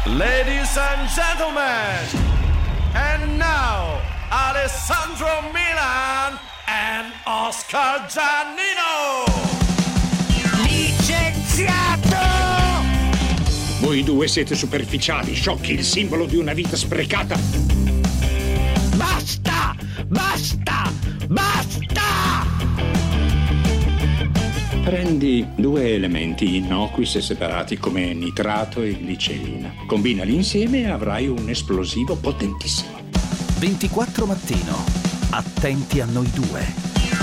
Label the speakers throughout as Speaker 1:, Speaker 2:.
Speaker 1: Ladies and gentlemen, and now Alessandro Milan and Oscar Giannino.
Speaker 2: Licenziato!
Speaker 3: Voi due siete superficiali, sciocchi, il simbolo di una vita sprecata.
Speaker 2: Basta! Basta! Basta!
Speaker 3: Prendi due elementi innocui se separati come nitrato e glicerina. Combinali insieme e avrai un esplosivo potentissimo.
Speaker 4: 24 mattino. Attenti a noi due.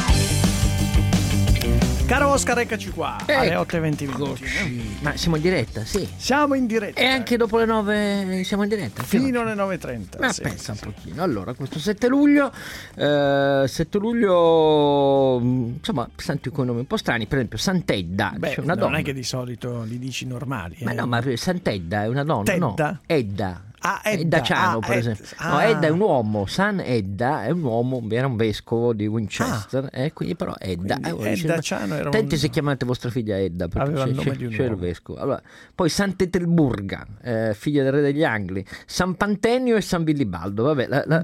Speaker 5: Caro Oscar, eccoci qua alle 8:20.
Speaker 6: Ma siamo in diretta, sì.
Speaker 5: Siamo in diretta.
Speaker 6: E anche dopo le 9 siamo in diretta.
Speaker 5: Fino alle 9:30.
Speaker 6: Ma
Speaker 5: sì,
Speaker 6: pensa
Speaker 5: sì,
Speaker 6: un pochino. Allora, questo 7 luglio, insomma, sento quei nomi un po' strani. Per esempio, Sant'Edda,
Speaker 5: Beh,
Speaker 6: c'è una donna.
Speaker 5: non è che di solito li dici normali.
Speaker 6: Ma no, ma Sant'Edda è una donna.
Speaker 5: Tedda?
Speaker 6: No, Edda.
Speaker 5: Ah, Edda.
Speaker 6: Edda Ciano, per
Speaker 5: Ed-
Speaker 6: esempio.
Speaker 5: ah.
Speaker 6: No, Edda è un uomo. San Edda è un uomo, era un vescovo di Winchester. Quindi però Edda.
Speaker 5: Quindi Edda Ciano era
Speaker 6: Attenti
Speaker 5: un...
Speaker 6: se chiamate vostra figlia Edda, perché
Speaker 5: Aveva il nome di un
Speaker 6: c'è il
Speaker 5: uomo.
Speaker 6: vescovo. Allora, poi Sant'Etelburga, figlia del re degli Angli, San Pantenio e San Vilibaldo. Vabbè,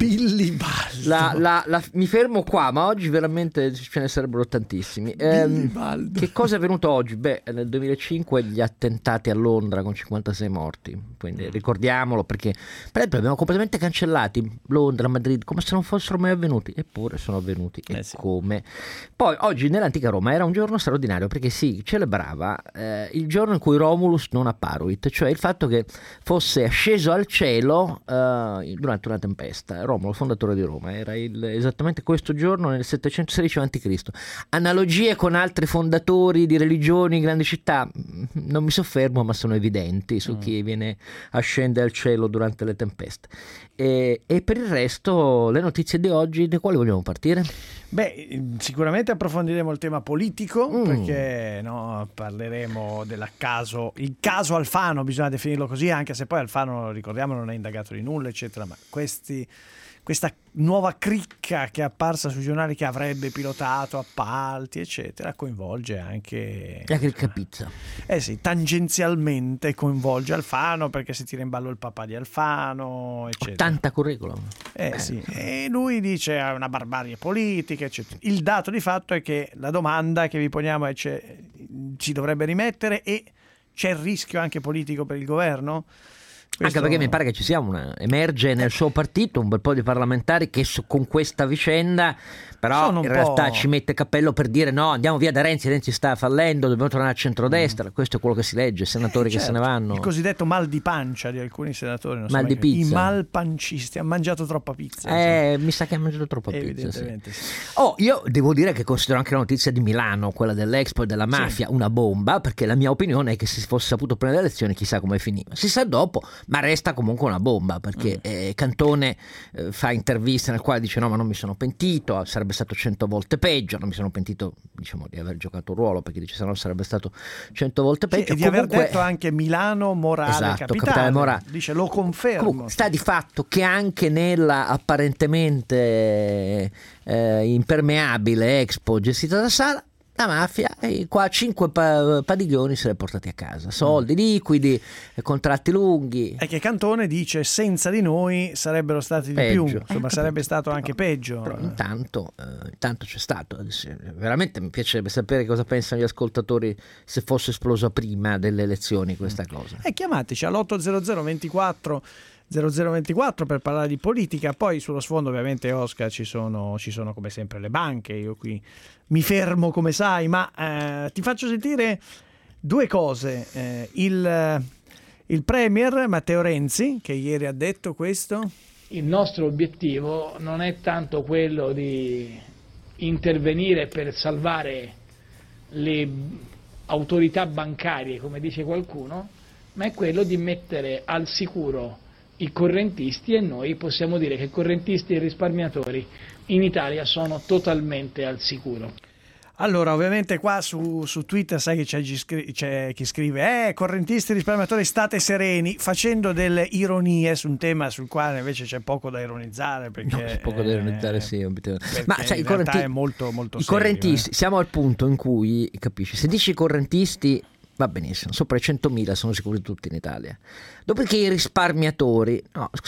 Speaker 5: Billibaldo.
Speaker 6: mi fermo qua, ma oggi veramente ce ne sarebbero tantissimi.
Speaker 5: Billibaldo.
Speaker 6: Che cosa è avvenuto oggi? Beh, nel 2005 gli attentati a Londra con 56 morti, quindi ricordiamolo, perché per esempio abbiamo completamente cancellati Londra, Madrid, come se non fossero mai avvenuti, eppure sono avvenuti, e
Speaker 5: sì.
Speaker 6: come. Poi oggi nell'antica Roma era un giorno straordinario perché si celebrava il giorno in cui Romulus non apparuit, cioè il fatto che fosse asceso al cielo durante una tempesta. Romolo, fondatore di Roma, era esattamente questo giorno nel 716 a.C. Analogie con altri fondatori di religioni in grandi città non mi soffermo, ma sono evidenti su chi viene a scendere al cielo durante le tempeste. E per il resto le notizie di oggi, da quali vogliamo partire?
Speaker 5: Beh, sicuramente approfondiremo il tema politico, perché parleremo il caso Alfano, bisogna definirlo così, anche se poi Alfano, ricordiamo, non è indagato di nulla, eccetera, ma questa nuova cricca che è apparsa sui giornali, che avrebbe pilotato appalti, eccetera, coinvolge anche
Speaker 6: La cricca pizza.
Speaker 5: sì, tangenzialmente coinvolge Alfano, perché si tira in ballo il papà di Alfano, eccetera.
Speaker 6: Tanta curriculum.
Speaker 5: Sì. E lui dice è una barbarie politica, eccetera. Il dato di fatto è che la domanda che vi poniamo è: ci dovrebbe rimettere, e c'è il rischio anche politico per il governo?
Speaker 6: Anche perché mi pare che ci sia emerge nel suo partito un bel po' di parlamentari che con questa vicenda però in realtà ci mette cappello per dire no, andiamo via da Renzi sta fallendo, dobbiamo tornare al centrodestra. Questo è quello che si legge, senatori che se ne vanno.
Speaker 5: Il cosiddetto mal di pancia di alcuni senatori,
Speaker 6: mal di pizza.
Speaker 5: I malpancisti, hanno mangiato troppa pizza.
Speaker 6: Mi sa che ha mangiato troppa pizza.
Speaker 5: Evidentemente
Speaker 6: sì. Io devo dire che considero anche la notizia di Milano, quella dell'Expo e della mafia, una bomba, perché la mia opinione è che se si fosse saputo prima delle elezioni chissà come finiva. Si sa dopo, ma resta comunque una bomba, perché Cantone fa interviste nel quale dice no, ma non mi sono pentito, sarebbe stato 100 volte peggio, non mi sono pentito, diciamo, di aver giocato un ruolo, perché dice se no sarebbe stato 100 volte peggio.
Speaker 5: E di aver detto anche Milano morale, capitale
Speaker 6: morale.
Speaker 5: Dice lo confermo.
Speaker 6: Comunque, sta di fatto che anche nella apparentemente impermeabile Expo gestita da Sala, la mafia, qua 5 padiglioni se li è portati a casa, soldi liquidi, contratti lunghi.
Speaker 5: È che Cantone dice senza di noi sarebbero stati
Speaker 6: peggio.
Speaker 5: di più, insomma sarebbe stato anche peggio.
Speaker 6: Però intanto c'è stato. Veramente mi piacerebbe sapere cosa pensano gli ascoltatori se fosse esplosa prima delle elezioni questa cosa.
Speaker 5: Chiamateci all'800 24 0024 per parlare di politica. Poi sullo sfondo ovviamente, Oscar, ci sono come sempre le banche. Io qui mi fermo, come sai, ma ti faccio sentire due cose. Il premier Matteo Renzi, che ieri ha detto questo:
Speaker 7: il nostro obiettivo non è tanto quello di intervenire per salvare le autorità bancarie, come dice qualcuno, ma è quello di mettere al sicuro i correntisti, e noi possiamo dire che correntisti e risparmiatori in Italia sono totalmente al sicuro.
Speaker 5: Allora, ovviamente qua su Twitter sai che c'è chi scrive correntisti e risparmiatori state sereni, facendo delle ironie su un tema sul quale invece c'è poco da ironizzare, perché
Speaker 6: c'è poco da ironizzare, sì, ma sai,
Speaker 5: in realtà è molto molto
Speaker 6: i
Speaker 5: serio,
Speaker 6: correntisti, siamo al punto in cui, capisci, se dici correntisti Va benissimo, sopra i 100.000 sono sicuri tutti in Italia. Dopodiché i risparmiatori,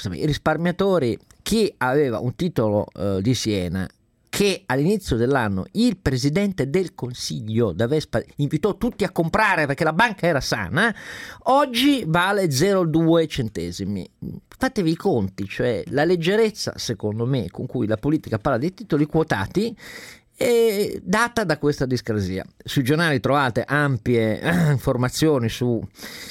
Speaker 6: chi aveva un titolo di Siena, che all'inizio dell'anno il presidente del Consiglio da Vespa invitò tutti a comprare perché la banca era sana, oggi vale 0,2 centesimi. Fatevi i conti, cioè la leggerezza, secondo me, con cui la politica parla dei titoli quotati è data da questa discrasia. Sui giornali trovate ampie informazioni su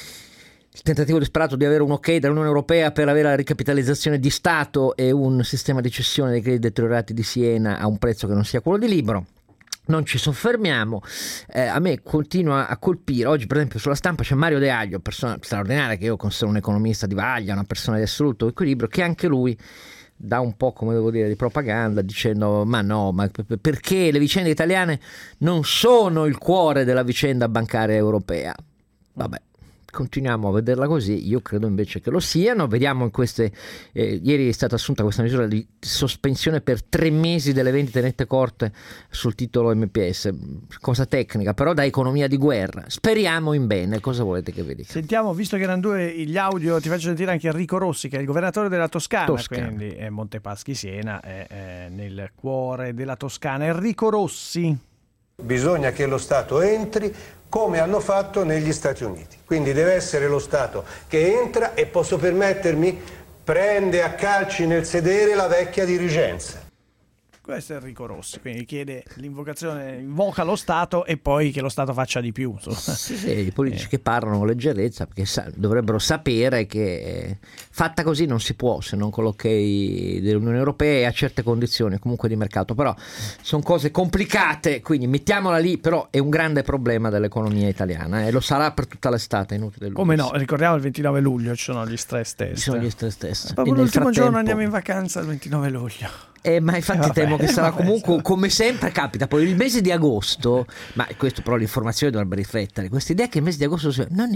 Speaker 6: il tentativo disperato di avere un ok dall'Unione Europea per avere la ricapitalizzazione di Stato e un sistema di cessione dei crediti deteriorati di Siena a un prezzo che non sia quello di Libro. Non ci soffermiamo. A me continua a colpire, oggi per esempio sulla Stampa c'è Mario De Aglio, persona straordinaria che io considero un economista di vaglia, una persona di assoluto equilibrio, che anche lui dà un po', come devo dire, di propaganda, dicendo ma perché le vicende italiane non sono il cuore della vicenda bancaria europea. Vabbè, continuiamo a vederla così, io credo invece che lo siano. Vediamo in queste ieri è stata assunta questa misura di sospensione per 3 mesi delle vendite nette corte sul titolo MPS, cosa tecnica però da economia di guerra, speriamo in bene. Cosa volete che vi dica?
Speaker 5: Sentiamo, visto che erano 2 gli audio, ti faccio sentire anche Enrico Rossi, che è il governatore della Toscana. Quindi è Montepaschi Siena, è nel cuore della Toscana. Enrico Rossi:
Speaker 8: bisogna che lo Stato entri come hanno fatto negli Stati Uniti. Quindi deve essere lo Stato che entra e, posso permettermi, prende a calci nel sedere la vecchia dirigenza.
Speaker 5: Questo è Enrico Rossi, quindi chiede l'invocazione, invoca lo Stato e poi che lo Stato faccia di più.
Speaker 6: Sì, i politici che parlano con leggerezza, perché dovrebbero sapere che fatta così non si può, se non con l'ok dell'Unione Europea e a certe condizioni comunque di mercato. Però sono cose complicate, quindi mettiamola lì. Però è un grande problema dell'economia italiana e lo sarà per tutta l'estate, inutile.
Speaker 5: Come no, ricordiamo il 29 luglio ci sono gli stress test.
Speaker 6: Ci sono gli stress test.
Speaker 5: Proprio l'ultimo giorno andiamo in vacanza il 29 luglio.
Speaker 6: Ma infatti temo che sarà comunque, come sempre capita, poi il mese di agosto, ma questo però l'informazione dovrebbe riflettere, questa idea che il mese di agosto non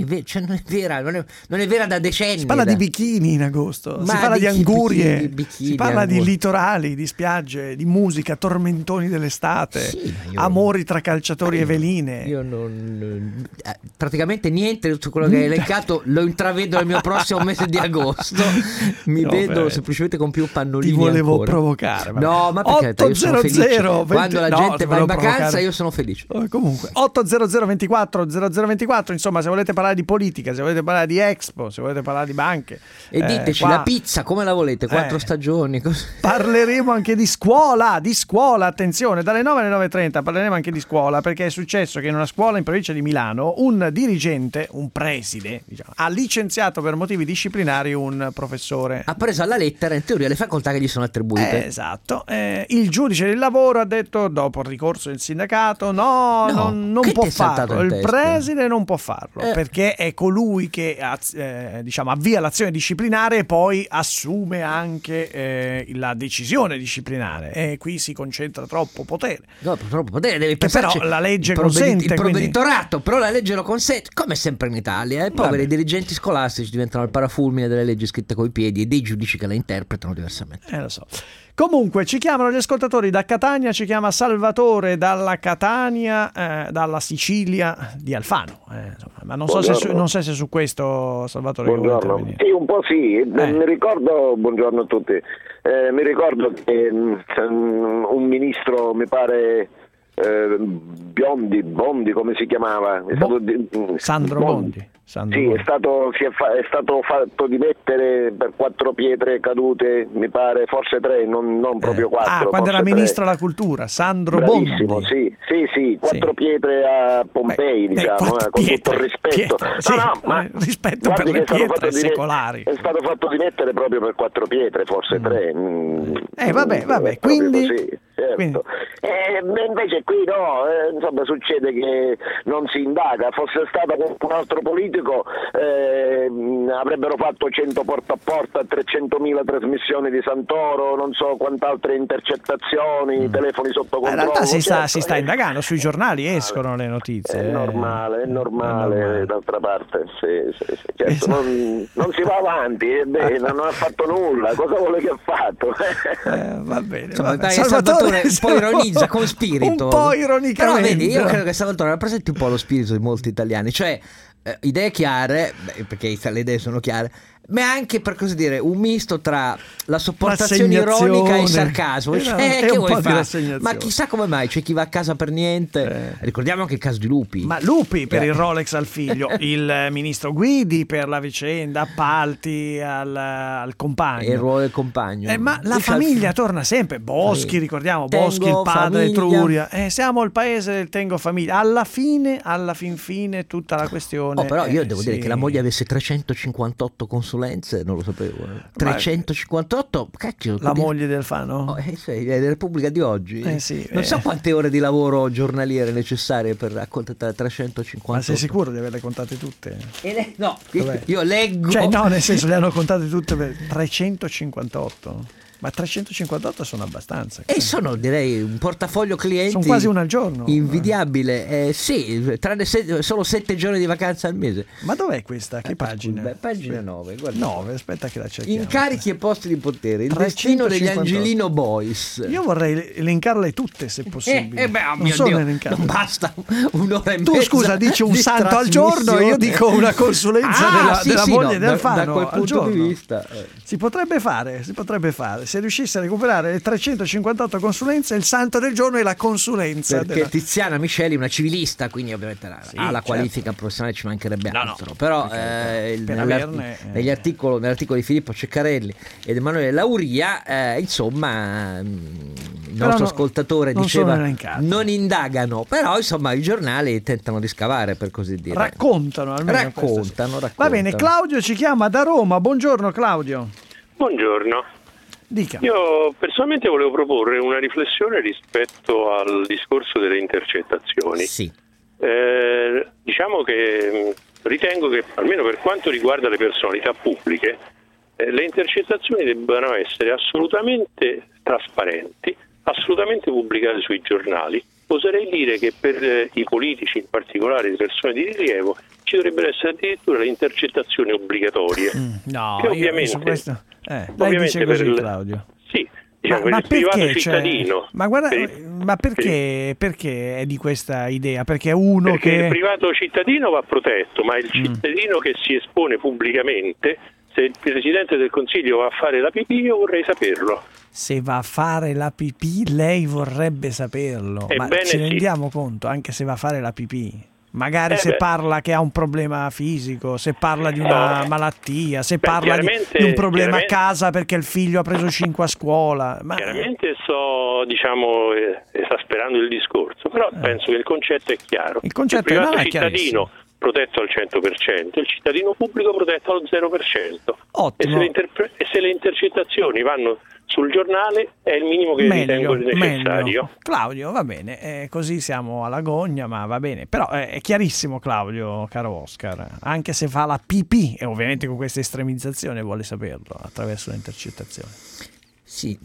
Speaker 6: è vera da decenni. Si
Speaker 5: parla di bikini in agosto, si parla di angurie, si parla di litorali, di spiagge, di musica, tormentoni dell'estate, amori tra calciatori e veline.
Speaker 6: Io praticamente niente di tutto quello che hai elencato lo intravedo nel mio prossimo mese di agosto. Vedo semplicemente con più pannolini.
Speaker 5: Ti volevo
Speaker 6: ancora
Speaker 5: provocare.
Speaker 6: No, ma perché io sono felice. Quando la gente va in vacanza io sono felice.
Speaker 5: Comunque 800 24 0024, insomma, se volete parlare di politica, se volete parlare di Expo, se volete parlare di banche,
Speaker 6: e diteci la pizza come la volete, 4 stagioni.
Speaker 5: Parleremo anche di scuola, attenzione, dalle 9 alle 9:30 parleremo anche di scuola, perché è successo che in una scuola in provincia di Milano un dirigente, un preside, diciamo, ha licenziato per motivi disciplinari un professore.
Speaker 6: Ha preso alla lettera in teoria le facoltà che gli sono attribuite.
Speaker 5: Esatto. Il giudice del lavoro ha detto, dopo il ricorso del sindacato, non può farlo, il preside non può farlo, perché è colui che avvia l'azione disciplinare e poi assume anche la decisione disciplinare, e qui si concentra troppo potere.
Speaker 6: Troppo potere, deve
Speaker 5: passarci, però la legge consente,
Speaker 6: il provveditorato, però la legge lo consente, come sempre in Italia. I poveri dirigenti scolastici diventano il parafulmine delle leggi scritte coi piedi e dei giudici che la interpretano diversamente.
Speaker 5: Lo so. Comunque ci chiamano gli ascoltatori da Catania, ci chiama Salvatore dalla Catania, dalla Sicilia di Alfano, ma non so se su questo, Salvatore.
Speaker 9: Buongiorno. Sì, un po' sì. Mi ricordo, buongiorno a tutti, mi ricordo che un ministro, mi pare Bondi, come si chiamava?
Speaker 5: Sandro Bondi.
Speaker 9: Sì, è stato fatto dimettere per 4 pietre cadute, mi pare, forse 3, non proprio 4.
Speaker 5: Quando era ministro della cultura, Sandro Bondi.
Speaker 9: Sì, 4 pietre a Pompei, con tutto il rispetto.
Speaker 5: Rispetto per le pietre secolari.
Speaker 9: È stato fatto dimettere proprio per 4 pietre, forse 3.
Speaker 5: Vabbè, quindi...
Speaker 9: Così, certo. Invece qui no, insomma, succede che non si indaga. Fosse stato un altro politico politico avrebbero fatto 100 porta a porta, 300.000 trasmissioni di Santoro, non so quant'altre intercettazioni, telefoni sotto controllo.
Speaker 5: In realtà si sta indagando, sui giornali escono le notizie.
Speaker 9: È normale, d'altra parte. Sì. Certo, non si va avanti, non ha fatto nulla, cosa vuole che ha fatto?
Speaker 5: Va bene.
Speaker 6: Insomma, Salvatore un po' ironizza con spirito.
Speaker 5: Un po' ironicamente.
Speaker 6: Però vedi, io credo che Salvatore rappresenti un po' lo spirito di molti italiani, cioè idee chiare, perché le idee sono chiare, ma anche, per così dire, un misto tra la sopportazione ironica e il sarcasmo. Che vuoi fare? Ma chissà come mai c'è chi va a casa per niente. Ricordiamo anche il caso di Lupi.
Speaker 5: Ma Lupi per il Rolex al figlio, il ministro Guidi per la vicenda appalti al compagno.
Speaker 6: E il ruolo del compagno.
Speaker 5: Ma la famiglia torna sempre. Boschi, ricordiamo, Boschi, il padre, Etruria. Siamo il paese del tengo famiglia. Alla fine tutta la questione.
Speaker 6: Però io devo dire che la moglie avesse 358 consulenze, non lo sapevo. 358, cacchio.
Speaker 5: La moglie del Fano?
Speaker 6: È della Repubblica di oggi. Non so quante ore di lavoro giornaliere necessarie per accontentare 358.
Speaker 5: Ma sei sicuro di averle contate tutte?
Speaker 6: No, io leggo.
Speaker 5: Cioè, no, nel senso, le hanno contate tutte per 358. Ma 358 sono abbastanza.
Speaker 6: E sono, direi, un portafoglio clienti.
Speaker 5: Sono quasi una al giorno.
Speaker 6: Invidiabile. Sì, tranne solo 7 giorni di vacanza al mese.
Speaker 5: Ma dov'è questa? Che pagina?
Speaker 6: Pagina 9. Guarda.
Speaker 5: 9, aspetta che la cerchiamo.
Speaker 6: Incarichi e posti di potere. Il destino degli Angelino Boys.
Speaker 5: Io vorrei elencarle tutte, se possibile.
Speaker 6: Non basta un'ora e mezza.
Speaker 5: Tu scusa, dici un santo al giorno, io dico una consulenza della moglie del Fano.
Speaker 6: Da quel punto di vista.
Speaker 5: Si potrebbe fare. Se riuscisse a recuperare le 358 consulenze, il santo del giorno è la consulenza.
Speaker 6: Perché Tiziana Misceli è una civilista, quindi ovviamente ha la qualifica professionale, ci mancherebbe altro. Però nell'articolo di Filippo Ceccarelli ed Emanuele Lauria, insomma, il nostro ascoltatore diceva non indagano, però insomma i giornali tentano di scavare, per così dire.
Speaker 5: Raccontano. Va bene, Claudio ci chiama da Roma. Buongiorno Claudio.
Speaker 10: Buongiorno.
Speaker 5: Dica.
Speaker 10: Io personalmente volevo proporre una riflessione rispetto al discorso delle intercettazioni.
Speaker 6: Sì.
Speaker 10: Diciamo che ritengo che, almeno per quanto riguarda le personalità pubbliche, le intercettazioni debbano essere assolutamente trasparenti, assolutamente pubblicate sui giornali. Oserei dire che per i politici, in particolare le persone di rilievo, ci dovrebbero essere addirittura le intercettazioni obbligatorie.
Speaker 5: No,
Speaker 10: che ovviamente,
Speaker 5: su questo, lei dice così, Claudio.
Speaker 10: Sì, diciamo, per il privato cittadino.
Speaker 5: Ma guarda, ma perché è di questa idea? Perché il
Speaker 10: privato cittadino va protetto, ma il cittadino che si espone pubblicamente, se il Presidente del Consiglio va a fare la pipì, io vorrei saperlo.
Speaker 5: Se va a fare la pipì, lei vorrebbe saperlo. Ma ci rendiamo conto, anche se va a fare la pipì? Magari parla che ha un problema fisico, se parla di una malattia, se parla di un problema a casa perché il figlio ha preso 5 a scuola.
Speaker 10: Chiaramente sto, esasperando il discorso, però penso che il concetto è chiaro. Il privato cittadino protetto al 100%, il cittadino pubblico protetto al 0%.
Speaker 5: Ottimo.
Speaker 10: E se le intercettazioni vanno sul giornale è il minimo che ritengo necessario.
Speaker 5: Meglio. Claudio, va bene, così siamo alla gogna, ma va bene. Però è chiarissimo, Claudio, caro Oscar, anche se fa la pipì, e ovviamente con questa estremizzazione vuole saperlo attraverso le intercettazioni.
Speaker 6: Sì,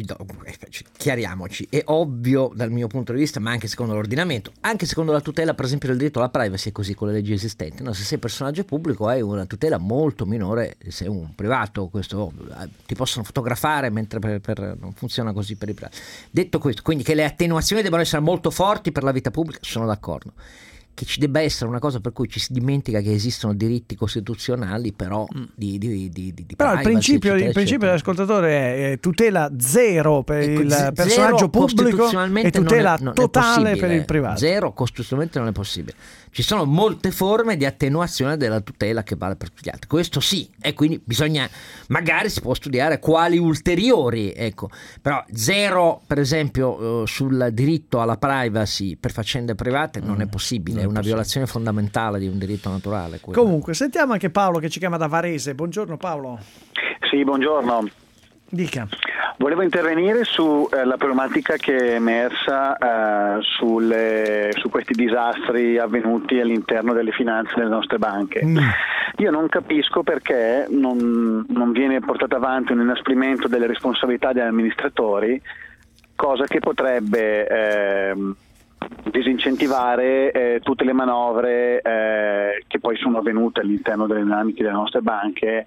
Speaker 6: chiariamoci, è ovvio dal mio punto di vista, ma anche secondo l'ordinamento, anche secondo la tutela per esempio del diritto alla privacy, è così con le leggi esistenti, no? Se sei personaggio pubblico hai una tutela molto minore, se sei un privato questo ti possono fotografare, mentre non funziona così per i privati. Detto questo, quindi che le attenuazioni debbano essere molto forti per la vita pubblica, sono d'accordo. Che ci debba essere una cosa per cui ci si dimentica che esistono diritti costituzionali, però di
Speaker 5: però
Speaker 6: privacy,
Speaker 5: il principio dell'ascoltatore è tutela zero per il personaggio pubblico e tutela totale per il privato.
Speaker 6: Zero costituzionalmente non è possibile. Ci sono molte forme di attenuazione della tutela che vale per tutti gli altri, questo sì, e quindi magari si può studiare quali ulteriori, ecco, però zero per esempio sul diritto alla privacy per faccende private non è possibile, è una violazione fondamentale di un diritto naturale.
Speaker 5: Comunque sentiamo anche Paolo che ci chiama da Varese. Buongiorno Paolo.
Speaker 11: Sì, buongiorno.
Speaker 5: Dica.
Speaker 11: Volevo intervenire su la problematica che è emersa su questi disastri avvenuti all'interno delle finanze delle nostre banche. Io non capisco perché non viene portato avanti un inasprimento delle responsabilità degli amministratori, cosa che potrebbe disincentivare tutte le manovre che poi sono avvenute all'interno delle dinamiche delle nostre banche,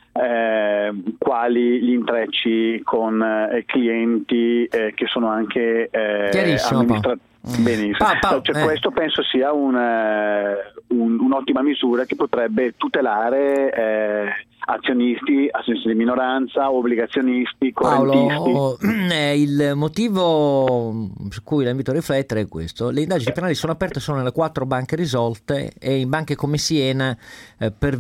Speaker 11: quali gli intrecci con clienti che sono anche amministratori. Benissimo. Questo penso sia un'ottima misura che potrebbe tutelare azionisti di minoranza, obbligazionisti, correntisti.
Speaker 6: Paolo, il motivo su cui la invito a riflettere è questo: le indagini penali sono aperte solo nelle 4 banche risolte e in banche come Siena per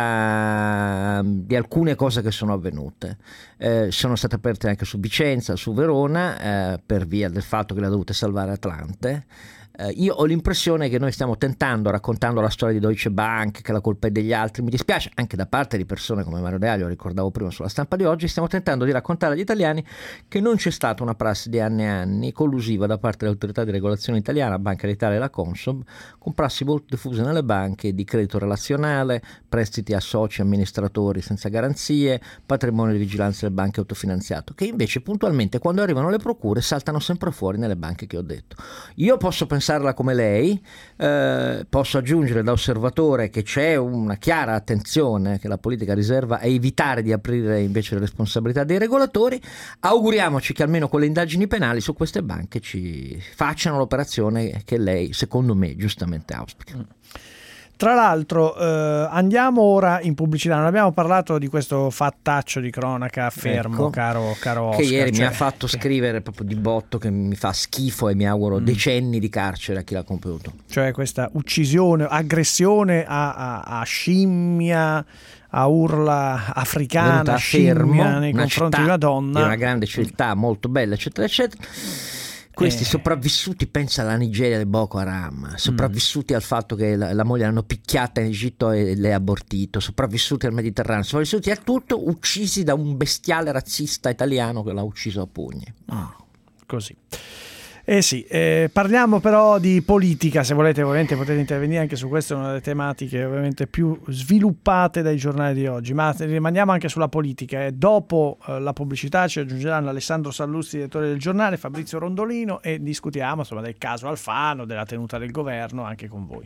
Speaker 6: via di alcune cose che sono avvenute. Sono state aperte anche su Vicenza, su Verona, per via del fatto che le ha dovute salvare Atlante. Io ho l'impressione che noi stiamo tentando, raccontando la storia di Deutsche Bank, che la colpa è degli altri, mi dispiace anche da parte di persone come Mario Deaglio, lo ricordavo prima sulla Stampa di oggi, stiamo tentando di raccontare agli italiani che non c'è stata una prassi di anni e anni collusiva da parte dell'autorità di regolazione italiana, Banca d'Italia e la Consob, con prassi molto diffuse nelle banche di credito relazionale, prestiti a soci amministratori senza garanzie, patrimonio di vigilanza delle banche autofinanziato, che invece puntualmente quando arrivano le procure saltano sempre fuori nelle banche che ho detto. Io posso pensarla come lei, posso aggiungere da osservatore che c'è una chiara attenzione che la politica riserva a evitare di aprire invece le responsabilità dei regolatori. Auguriamoci che almeno con le indagini penali su queste banche ci facciano l'operazione che lei, secondo me, giustamente auspica.
Speaker 5: Tra l'altro andiamo ora in pubblicità, non abbiamo parlato di questo fattaccio di cronaca fermo, ecco, caro Oscar.
Speaker 6: Che ieri mi ha fatto scrivere proprio di botto, che mi fa schifo e mi auguro decenni di carcere a chi l'ha compiuto.
Speaker 5: Cioè questa uccisione, aggressione a scimmia, a urla africana, scimmia nei confronti di una donna.
Speaker 6: Di una grande città molto bella, eccetera, eccetera. Questi sopravvissuti, pensa alla Nigeria del Boko Haram, sopravvissuti al fatto che la moglie l'hanno picchiata in Egitto e le ha abortito, sopravvissuti al Mediterraneo, sopravvissuti a tutto, uccisi da un bestiale razzista italiano che l'ha ucciso a pugni.
Speaker 5: Così. Sì, parliamo però di politica, se volete ovviamente potete intervenire anche su questa, è una delle tematiche ovviamente più sviluppate dai giornali di oggi, ma rimaniamo anche sulla politica. Dopo la pubblicità ci aggiungeranno Alessandro Sallusti, direttore del giornale, Fabrizio Rondolino, e discutiamo insomma del caso Alfano, della tenuta del governo anche con voi.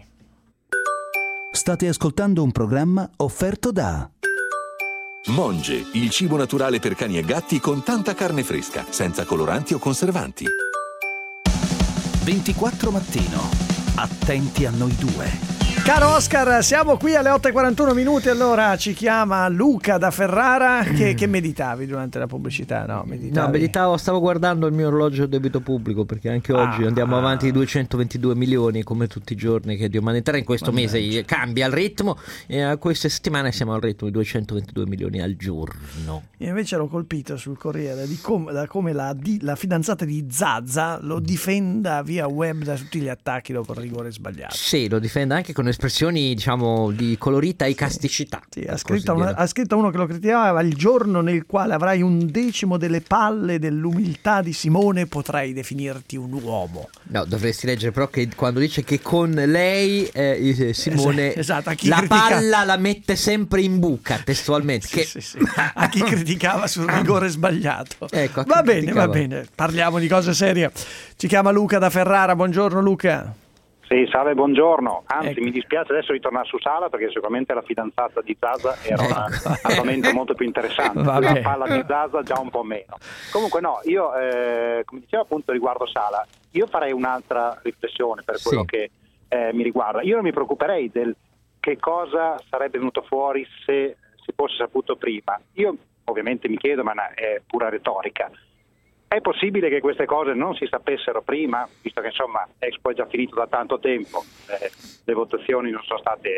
Speaker 4: State ascoltando un programma offerto da
Speaker 12: Monge, il cibo naturale per cani e gatti con tanta carne fresca, senza coloranti o conservanti.
Speaker 4: 24 Mattino. Attenti a noi due.
Speaker 5: Caro Oscar, siamo qui alle 8:41 minuti, allora ci chiama Luca da Ferrara. Che meditavi durante la pubblicità? No,
Speaker 6: meditavo, stavo guardando il mio orologio debito pubblico, perché anche oggi andiamo avanti di 222 milioni come tutti i giorni che Dio manderà. In questo mese cambia il ritmo e queste settimane siamo al ritmo di 222 milioni al giorno.
Speaker 5: Io invece ero colpito sul Corriere da come la fidanzata di Zaza lo difenda via web da tutti gli attacchi dopo il rigore sbagliato.
Speaker 6: Sì, lo difende anche con espressioni diciamo di colorita icasticità.
Speaker 5: Sì, ha scritto uno che lo criticava: il giorno nel quale avrai 1/10 delle palle dell'umiltà di Simone potrai definirti un uomo.
Speaker 6: No, dovresti leggere però che quando dice che con lei Simone
Speaker 5: esatto,
Speaker 6: palla la mette sempre in buca testualmente.
Speaker 5: Sì. A chi criticava sul rigore sbagliato.
Speaker 6: Ecco,
Speaker 5: va bene, parliamo di cose serie. Ci chiama Luca da Ferrara. Buongiorno Luca.
Speaker 13: Sì, salve, buongiorno. Anzi, mi dispiace adesso ritornare su Sala, perché sicuramente la fidanzata di Zaza era un argomento molto più interessante. La palla di Zaza già un po' meno. Comunque no, io come dicevo appunto riguardo Sala, io farei un'altra riflessione per quello che mi riguarda. Io non mi preoccuperei del che cosa sarebbe venuto fuori se si fosse saputo prima. Io ovviamente mi chiedo, ma è pura retorica, è possibile che queste cose non si sapessero prima, visto che insomma Expo è già finito da tanto tempo, le votazioni non sono state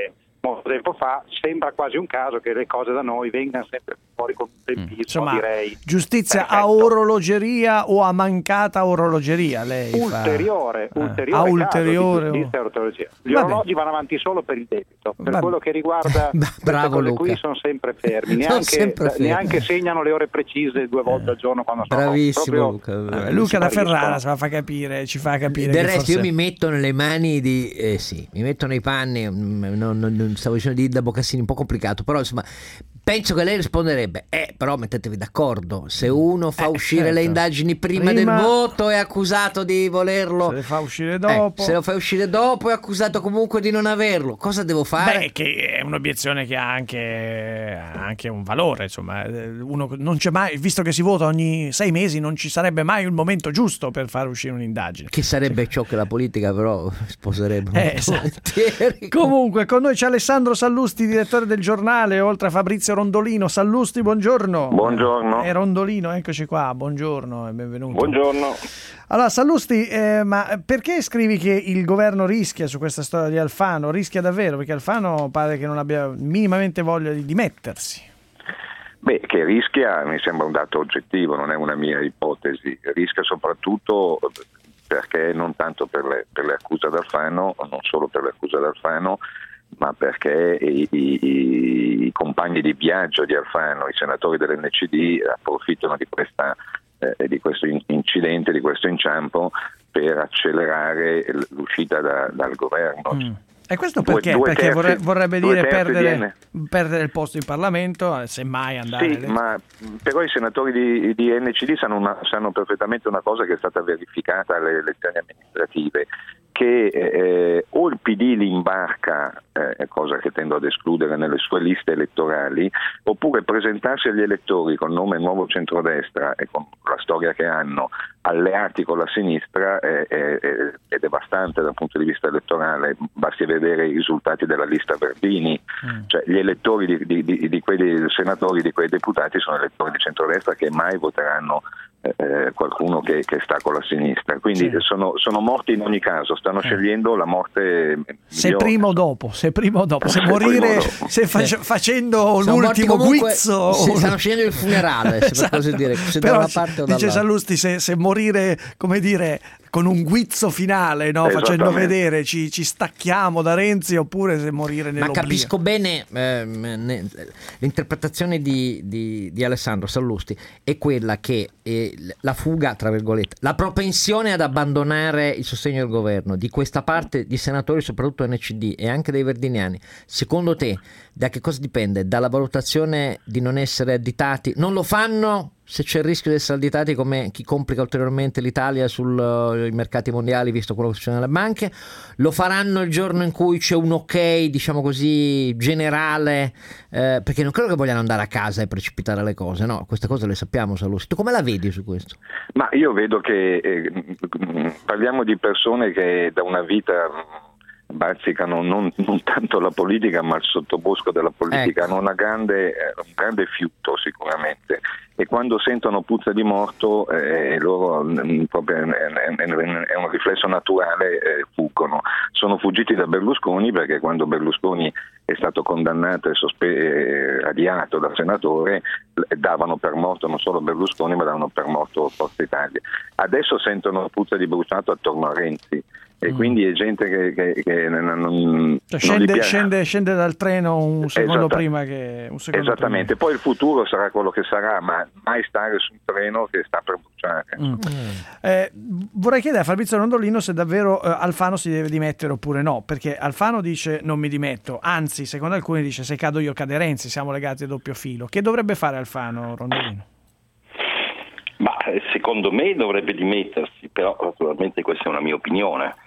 Speaker 13: molto tempo fa, sembra quasi un caso che le cose da noi vengano sempre fuori con un tempismo,
Speaker 5: insomma,
Speaker 13: direi.
Speaker 5: Giustizia
Speaker 13: perfetto.
Speaker 5: a orologeria o a mancata orologeria? Lei
Speaker 13: ulteriore
Speaker 5: a ulteriore
Speaker 13: giustizia e orologeria. Gli orologi vanno avanti solo per il debito, per quello che riguarda
Speaker 6: bravo
Speaker 13: queste cose
Speaker 6: Luca.
Speaker 13: qui sono sempre fermi, neanche segnano le ore precise 2 volte al giorno quando sono
Speaker 6: bravissimo
Speaker 13: proprio,
Speaker 5: Luca da Ferrara ci fa capire
Speaker 6: del
Speaker 5: che
Speaker 6: resto
Speaker 5: forse...
Speaker 6: io mi metto nelle mani di mi metto nei panni, non stavo dicendo di da Bocassini, un po' complicato, però insomma penso che lei risponderebbe però mettetevi d'accordo, se uno fa uscire le indagini prima del voto è accusato di volerlo,
Speaker 5: se le fa uscire dopo,
Speaker 6: se lo fa uscire dopo è accusato comunque di non averlo, cosa devo fare?
Speaker 5: Che è un'obiezione che ha anche un valore, insomma, uno non c'è mai, visto che si vota ogni 6 mesi, non ci sarebbe mai il momento giusto per far uscire un'indagine,
Speaker 6: che sarebbe ciò che la politica però sposerebbe
Speaker 5: esatto. Comunque con noi c'è Alessandro Sallusti, direttore del Giornale, oltre a Fabrizio Rondolino. Sallusti, buongiorno.
Speaker 14: Buongiorno.
Speaker 5: Rondolino, eccoci qua, buongiorno e benvenuto.
Speaker 14: Buongiorno.
Speaker 5: Allora Sallusti, ma perché scrivi che il governo rischia su questa storia di Alfano? Rischia davvero? Perché Alfano pare che non abbia minimamente voglia di dimettersi.
Speaker 14: Che rischia mi sembra un dato oggettivo, non è una mia ipotesi. Rischia soprattutto perché non tanto per le accuse ad Alfano, non solo per le accuse ad Alfano, ma perché i compagni di viaggio di Alfano, i senatori dell'NCD, approfittano di questo incidente, di questo inciampo, per accelerare l'uscita dal governo.
Speaker 5: E questo perché? Perché vorrebbe dire perdere il posto in Parlamento, semmai andare...
Speaker 14: Sì, ma però i senatori di NCD sanno perfettamente una cosa che è stata verificata alle elezioni amministrative, che o il PD li imbarca, cosa che tendo ad escludere, nelle sue liste elettorali, oppure presentarsi agli elettori con nome Nuovo Centrodestra e con la storia che hanno, alleati con la sinistra, è devastante dal punto di vista elettorale. Basti vedere i risultati della lista Verdini, cioè gli elettori di quei senatori, di quei deputati sono elettori di centrodestra che mai voteranno qualcuno che sta con la sinistra, quindi sono morti in ogni caso, stanno scegliendo la morte
Speaker 5: se prima o dopo, se morire facendo l'ultimo guizzo,
Speaker 6: stanno scegliendo il funerale, se per così dire, se da una parte o dall'altra.
Speaker 5: Dice Sallusti, se morire, come dire, con un guizzo finale, no? Facendo vedere ci stacchiamo da Renzi, oppure se morire nell'oblio.
Speaker 6: Ma capisco bene l'interpretazione di Alessandro Sallusti è quella che la fuga, tra virgolette, la propensione ad abbandonare il sostegno del governo di questa parte di senatori, soprattutto NCD e anche dei verdiniani, secondo te da che cosa dipende? Dalla valutazione di non essere additati? Non lo fanno se c'è il rischio di essere additati come chi complica ulteriormente l'Italia sui mercati mondiali, visto quello che succede nelle banche? Lo faranno il giorno in cui c'è un ok, diciamo così, generale, perché non credo che vogliano andare a casa e precipitare le cose, no? Queste cose le sappiamo, Sallusti. Tu come la vedi su questo?
Speaker 14: Ma io vedo che parliamo di persone che da una vita bazzicano non tanto la politica ma il sottobosco della politica, hanno un grande fiuto sicuramente, e quando sentono puzza di morto loro proprio è un riflesso naturale, fuggono. Sono fuggiti da Berlusconi perché quando Berlusconi è stato condannato e radiato da senatore davano per morto non solo Berlusconi ma davano per morto Forza Italia. Adesso sentono puzza di bruciato attorno a Renzi. E quindi è gente che non
Speaker 5: scende dal treno un secondo prima che
Speaker 14: esattamente. Poi il futuro sarà quello che sarà, ma mai stare su un treno che sta per bruciare.
Speaker 5: Vorrei chiedere a Fabrizio Rondolino se davvero Alfano si deve dimettere oppure no, perché Alfano dice non mi dimetto, anzi secondo alcuni dice se cado io cade Renzi, siamo legati a doppio filo. Che dovrebbe fare Alfano, Rondolino?
Speaker 15: Ma secondo me dovrebbe dimettersi, però naturalmente questa è una mia opinione.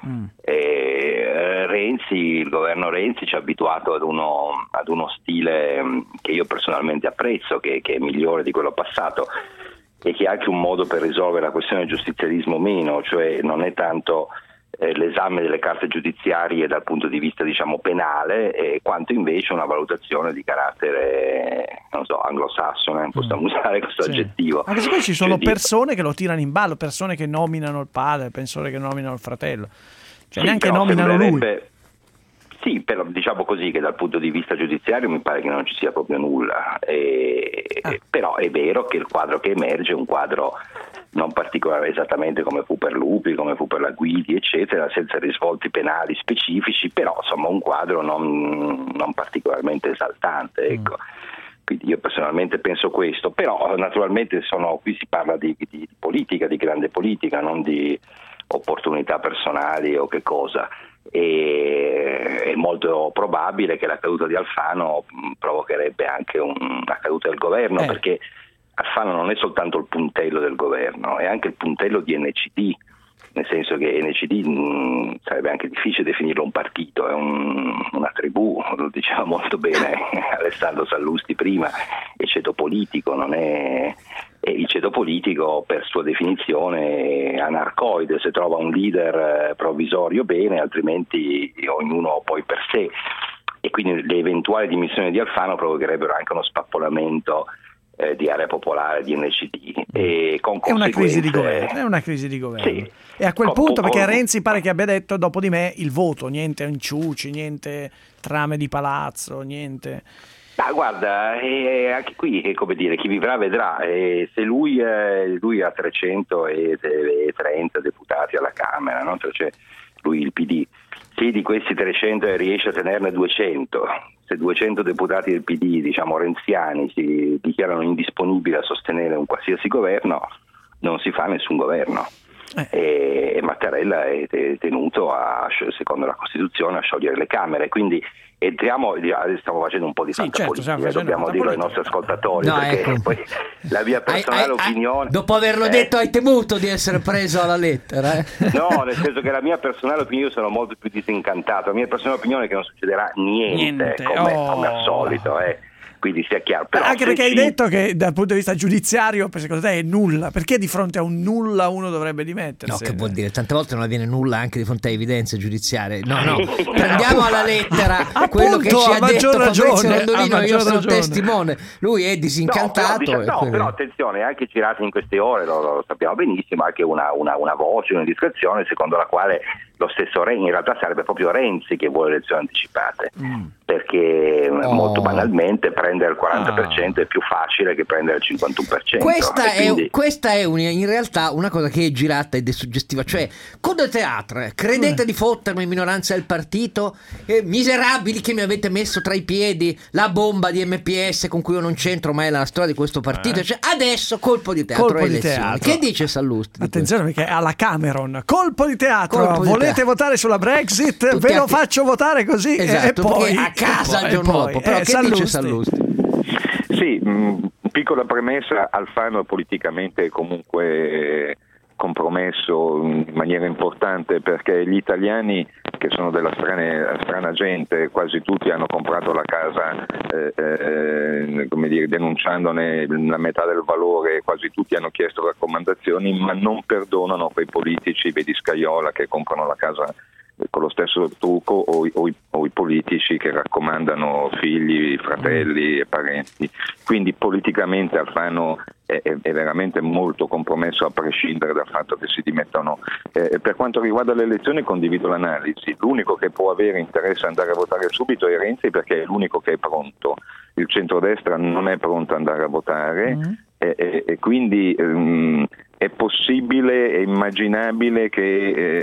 Speaker 15: Il governo Renzi ci ha abituato ad uno stile che io personalmente apprezzo, che è migliore di quello passato, e che è anche un modo per risolvere la questione del giustizialismo o meno, cioè non è tanto l'esame delle carte giudiziarie dal punto di vista diciamo penale, quanto invece una valutazione di carattere anglosassone, possiamo usare questo aggettivo.
Speaker 5: Anche se poi ci sono persone che lo tirano in ballo, persone che nominano il padre, persone che nominano il fratello, cioè neanche nominano lui.
Speaker 15: Sì, però diciamo così che dal punto di vista giudiziario mi pare che non ci sia proprio nulla, però è vero che il quadro che emerge è un quadro non particolare esattamente come fu per Lupi, come fu per la Guidi, eccetera, senza risvolti penali specifici, però insomma un quadro non particolarmente esaltante, ecco. Quindi io personalmente penso questo, però naturalmente qui si parla di politica, di grande politica, non di opportunità personali o che cosa. E è molto probabile che la caduta di Alfano provocherebbe anche una caduta del governo, perché Alfano non è soltanto il puntello del governo, è anche il puntello di NCD, nel senso che NCD sarebbe anche difficile definirlo un partito, è una tribù, lo diceva molto bene Alessandro Sallusti prima, è ceto politico, non è... E il ceto politico per sua definizione è anarcoide, se trova un leader provvisorio bene, altrimenti ognuno poi per sé, e quindi le eventuali dimissioni di Alfano provocherebbero anche uno spappolamento di Area Popolare, di NCD, e con
Speaker 5: è una crisi di governo, Sì. E a quel punto, perché Renzi pare che abbia detto dopo di me il voto, niente inciuci, niente trame di palazzo, niente...
Speaker 15: Ma guarda, anche qui è come dire, chi vivrà vedrà, se lui ha 330 deputati alla Camera, no? Cioè, lui il PD, se di questi 300 riesce a tenerne 200, se 200 deputati del PD, diciamo renziani, si dichiarano indisponibili a sostenere un qualsiasi governo, non si fa nessun governo. E Mattarella è tenuto secondo la Costituzione a sciogliere le Camere, quindi stiamo facendo un po' di tanta politica, dobbiamo dirlo ai nostri ascoltatori, perché poi la mia personale opinione,
Speaker 6: dopo averlo detto, hai temuto di essere preso alla lettera?
Speaker 15: No, nel senso che la mia personale opinione, io sono molto più disincantato, la mia personale opinione è che non succederà niente. Come al solito, quindi sia chiaro. Però
Speaker 5: anche perché hai detto che dal punto di vista giudiziario secondo te è nulla, perché di fronte a un nulla uno dovrebbe dimettersi?
Speaker 6: No, che vuol dire? Tante volte non avviene nulla anche di fronte a evidenze giudiziarie. No, prendiamo alla lettera quello che ci ha detto Fabrizio Landolino, io sono testimone, lui è disincantato.
Speaker 15: Però attenzione, è anche girata in queste ore, lo sappiamo benissimo, anche una voce, una indiscrezione secondo la quale lo stesso Renzi, in realtà sarebbe proprio Renzi che vuole elezioni anticipate, perché molto banalmente prendere il 40% è più facile che prendere il 51%.
Speaker 6: Questa è in realtà una cosa che è girata ed è suggestiva, cioè Code Teatre, credete di fottermi in minoranza del partito, miserabili che mi avete messo tra i piedi la bomba di MPS con cui io non c'entro mai nella storia di questo partito, cioè, adesso colpo di teatro, elezioni. Che dice Sallusti?
Speaker 5: Attenzione, perché alla Cameron colpo di teatro, volete votare sulla Brexit? Ve lo faccio votare così,
Speaker 6: esatto,
Speaker 5: e poi
Speaker 6: a casa il giorno dopo. Però che dice Sallusti?
Speaker 14: Sì, piccola premessa, Alfano politicamente è comunque compromesso in maniera importante, perché gli italiani, che sono della strana gente, quasi tutti hanno comprato la casa come dire, denunciandone la metà del valore, quasi tutti hanno chiesto raccomandazioni, ma non perdonano quei politici, vedi Scajola, che comprano la casa con lo stesso trucco, o i politici che raccomandano figli, fratelli e parenti. Quindi politicamente Alfano è veramente molto compromesso, a prescindere dal fatto che si dimettano. Per quanto riguarda le elezioni condivido l'analisi, l'unico che può avere interesse ad andare a votare subito è Renzi, perché è l'unico che è pronto. Il centrodestra non è pronto ad andare a votare, e quindi è possibile, è immaginabile che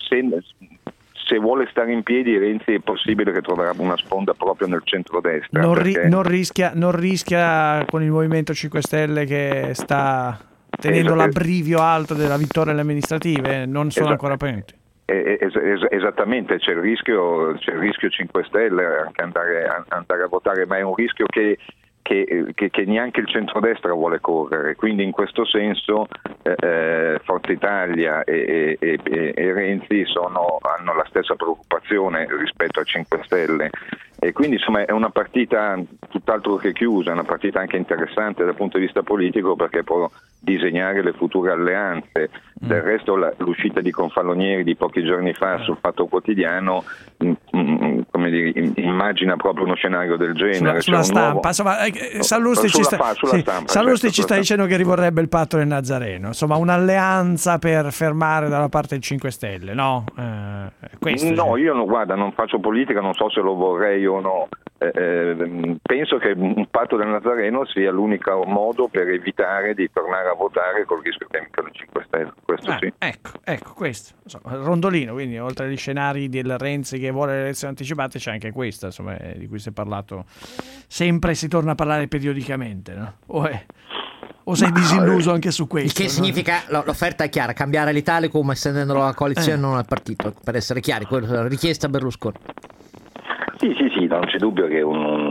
Speaker 14: se vuole stare in piedi Renzi è possibile che troverà una sponda proprio nel centrodestra.
Speaker 5: Non rischia con il Movimento 5 Stelle che sta tenendo l'abbrivio alto della vittoria alle amministrative, non sono ancora pronti.
Speaker 14: Esattamente, c'è il rischio 5 Stelle anche andare a votare, ma è un rischio che neanche il centrodestra vuole correre, quindi in questo senso Forza Italia e Renzi hanno la stessa preoccupazione rispetto a 5 Stelle, E quindi insomma è una partita tutt'altro che chiusa, è una partita anche interessante dal punto di vista politico, perché può disegnare le future alleanze. Del resto l'uscita di Confalonieri di pochi giorni fa sul Fatto Quotidiano come dire, immagina proprio uno scenario del genere.
Speaker 5: Sulla stampa, insomma, Sallusti ci
Speaker 14: ci
Speaker 5: sta dicendo che rivorrebbe il patto del Nazareno, insomma un'alleanza per fermare dalla parte del 5 Stelle, no?
Speaker 14: No, io non faccio politica, non so se lo vorrei o no. Penso che un patto del Nazareno sia l'unico modo per evitare di tornare a votare col rischio che vincano i 5 Stelle. Questo sì.
Speaker 5: Ecco questo. Insomma, Rondolino, quindi oltre agli scenari del Renzi che vuole le elezioni anticipate c'è anche questa, insomma, di cui si è parlato sempre, si torna a parlare periodicamente, no? O sei disilluso anche su questo?
Speaker 6: Il che significa, l'offerta è chiara, cambiare l'Italicum estendendolo alla coalizione non al partito, per essere chiari, quella è la richiesta Berlusconi.
Speaker 15: Sì, non c'è dubbio che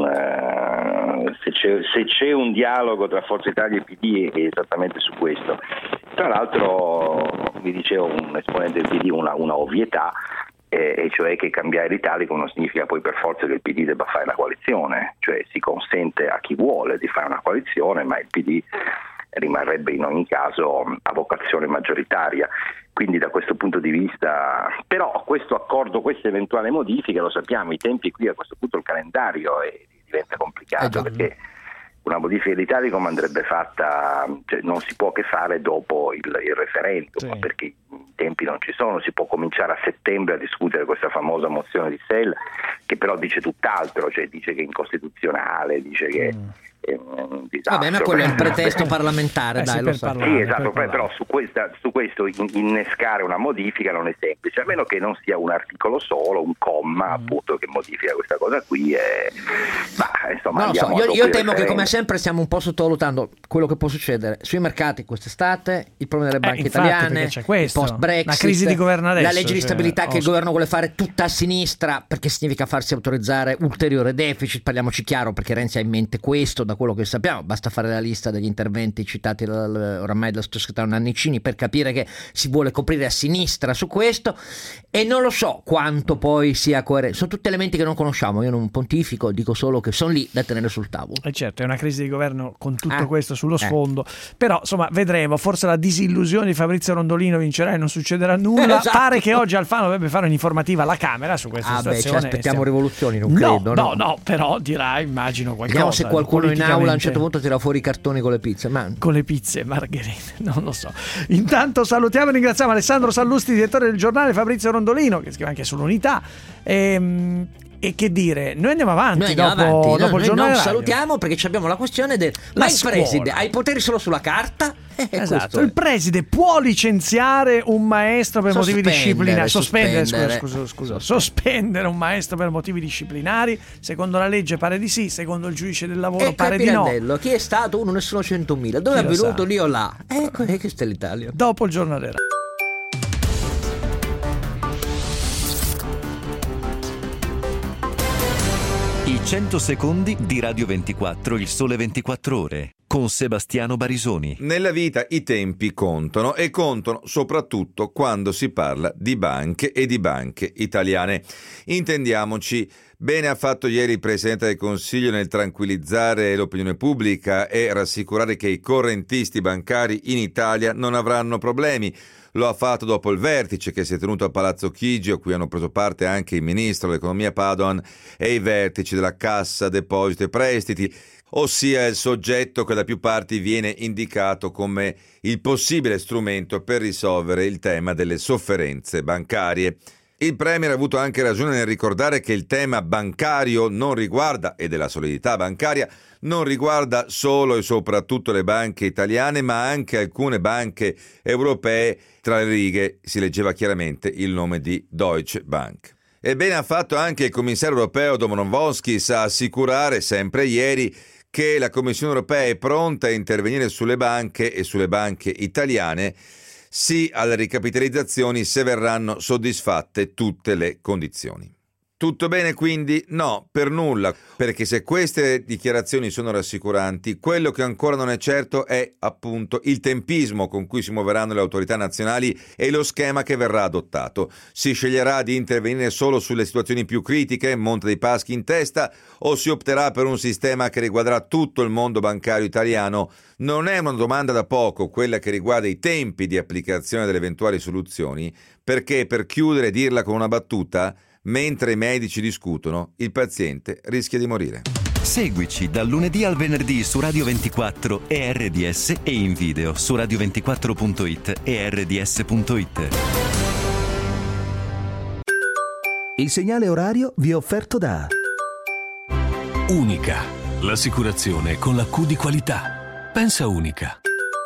Speaker 15: se c'è un dialogo tra Forza Italia e PD è esattamente su questo. Tra l'altro mi diceva un esponente del PD una ovvietà, e cioè che cambiare l'Italicum non significa poi per forza che il PD debba fare la coalizione, cioè si consente a chi vuole di fare una coalizione, ma il PD rimarrebbe in ogni caso a vocazione maggioritaria. Quindi da questo punto di vista, però questo accordo, queste eventuali modifiche, lo sappiamo, i tempi qui a questo punto il calendario diventa complicato, perché una modifica dell'Italicum andrebbe fatta, cioè non si può che fare dopo il referendum, perché i tempi non ci sono. Si può cominciare a settembre a discutere questa famosa mozione di SEL, che però dice tutt'altro, cioè dice che è incostituzionale, dice che è un disastro.
Speaker 6: Vabbè, ma quello è il pretesto parlamentare, dai, lo so.
Speaker 15: Sì, esatto, però su questo innescare una modifica non è semplice, a meno che non sia un articolo solo, un comma appunto che modifica questa cosa qui. Insomma,
Speaker 6: non lo so, io temo che come sempre stiamo un po' sottovalutando quello che può succedere sui mercati quest'estate, il problema delle banche italiane,
Speaker 5: c'è questo,
Speaker 6: post-Brexit,
Speaker 5: la crisi di governo adesso,
Speaker 6: la legge di stabilità che il governo vuole fare tutta a sinistra perché significa farsi autorizzare ulteriore deficit. Parliamoci chiaro, perché Renzi ha in mente questo, da quello che sappiamo, basta fare la lista degli interventi citati oramai dal sottosegretario Nannicini per capire che si vuole coprire a sinistra su questo, e non lo so quanto poi sia coerente. Sono tutti elementi che non conosciamo, io non pontifico, dico solo che sono lì da tenere sul tavolo.
Speaker 5: Certo, è una crisi di governo con tutto questo sullo sfondo, però insomma vedremo, forse la disillusione di Fabrizio Rondolino vincerà e non succederà nulla.
Speaker 6: Esatto.
Speaker 5: Pare che oggi Alfano dovrebbe fare un'informativa alla Camera su questa situazione.
Speaker 6: Ci aspettiamo rivoluzioni, non credo.
Speaker 5: No, però dirà, immagino, qualcosa.
Speaker 6: Vediamo se qualcuno in aula a un certo punto tira fuori i cartoni con le pizze. Con
Speaker 5: le pizze margherite, non lo so. Intanto salutiamo e ringraziamo Alessandro Sallusti, direttore del giornale, Fabrizio Rondolino, che scrive anche sull'Unità. E che dire, noi andiamo avanti dopo il giornale.
Speaker 6: Non salutiamo perché abbiamo la questione del il preside ha i poteri solo sulla carta?
Speaker 5: Esatto, il preside può licenziare un maestro per motivi disciplinari, sospendere un maestro per motivi disciplinari. Secondo la legge pare di sì, secondo il giudice del lavoro pare di no.
Speaker 6: Chi è stato uno nessuno 100.000, dove è avvenuto lì o là? Questa è l'Italia.
Speaker 5: Dopo il giornale.
Speaker 16: I 100 secondi di Radio 24, il sole 24 ore, con Sebastiano Barisoni.
Speaker 17: Nella vita i tempi contano, e contano soprattutto quando si parla di banche e di banche italiane. Intendiamoci, bene ha fatto ieri il Presidente del Consiglio nel tranquillizzare l'opinione pubblica e rassicurare che i correntisti bancari in Italia non avranno problemi. Lo ha fatto dopo il vertice che si è tenuto a Palazzo Chigi, a cui hanno preso parte anche il ministro dell'economia Padoan e i vertici della Cassa Depositi e Prestiti, ossia il soggetto che da più parti viene indicato come il possibile strumento per risolvere il tema delle sofferenze bancarie. Il Premier ha avuto anche ragione nel ricordare che il tema bancario non riguarda, e della solidità bancaria, non riguarda solo e soprattutto le banche italiane, ma anche alcune banche europee. Tra le righe si leggeva chiaramente il nome di Deutsche Bank. Ebbene, ha fatto anche il commissario europeo Dombrovskis a assicurare, sempre ieri, che la Commissione europea è pronta a intervenire sulle banche e sulle banche italiane, sì alle ricapitalizzazioni se verranno soddisfatte tutte le condizioni. Tutto bene quindi? No, per nulla, perché se queste dichiarazioni sono rassicuranti, quello che ancora non è certo è appunto il tempismo con cui si muoveranno le autorità nazionali e lo schema che verrà adottato. Si sceglierà di intervenire solo sulle situazioni più critiche, Monte dei Paschi in testa, o si opterà per un sistema che riguarderà tutto il mondo bancario italiano? Non è una domanda da poco quella che riguarda i tempi di applicazione delle eventuali soluzioni, perché per chiudere e dirla con una battuta, mentre i medici discutono, il paziente rischia di morire.
Speaker 16: Seguici dal lunedì al venerdì su Radio 24 e RDS e in video su radio24.it e rds.it.
Speaker 4: Il segnale orario vi è offerto da
Speaker 18: Unica, l'assicurazione con la Q di qualità. Pensa Unica.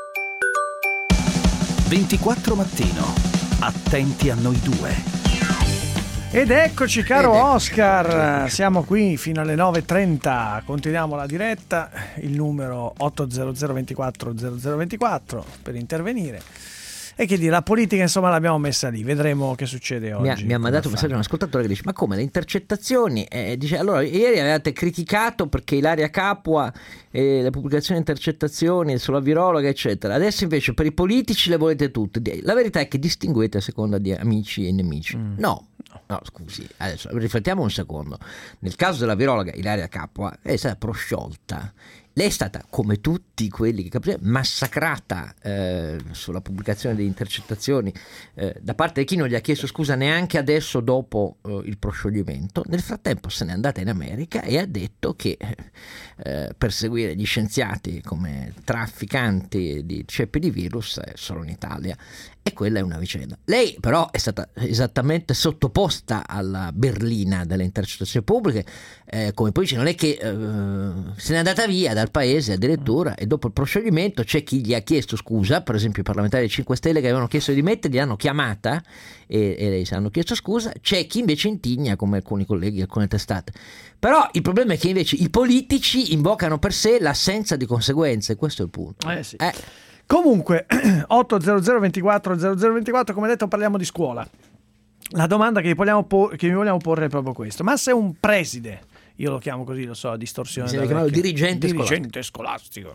Speaker 4: 24 Mattino. Attenti a noi due.
Speaker 5: Ed eccoci caro Oscar, siamo qui fino alle 9.30, continuiamo la diretta, il numero 800 24 0024 per intervenire. E che dire, la politica insomma l'abbiamo messa lì, vedremo che succede oggi.
Speaker 6: Mi ha mandato un messaggio un ascoltatore che dice: ma come le intercettazioni? Dice, allora ieri avevate criticato perché Ilaria Capua e le pubblicazioni di intercettazioni sulla virologa eccetera, adesso invece per i politici le volete tutte. La verità è che distinguete a seconda di amici e nemici. No, scusi, adesso riflettiamo un secondo. Nel caso della virologa Ilaria Capua è stata prosciolta. Lei è stata, come tutti quelli che capiscono, massacrata sulla pubblicazione delle intercettazioni da parte di chi non gli ha chiesto scusa neanche adesso dopo il proscioglimento. Nel frattempo se n'è andata in America e ha detto che perseguire gli scienziati come trafficanti di ceppi di virus è solo in Italia. E quella è una vicenda. Lei però è stata esattamente sottoposta alla berlina delle intercettazioni pubbliche, come poi dice, non è che se n'è andata via dal paese addirittura, e dopo il proscioglimento c'è chi gli ha chiesto scusa, per esempio i parlamentari dei 5 Stelle che avevano chiesto di dimettere, gli hanno chiamata e hanno chiesto scusa, c'è chi invece intigna come alcuni colleghi, alcune testate. Però il problema è che invece i politici invocano per sé l'assenza di conseguenze, questo è il punto.
Speaker 5: Sì. Comunque 800 24 0024, come detto parliamo di scuola. La domanda che vi vogliamo porre è proprio questo: ma se un preside, io lo chiamo così, lo so, distorsione
Speaker 6: si chiama dirigente
Speaker 5: scolastico.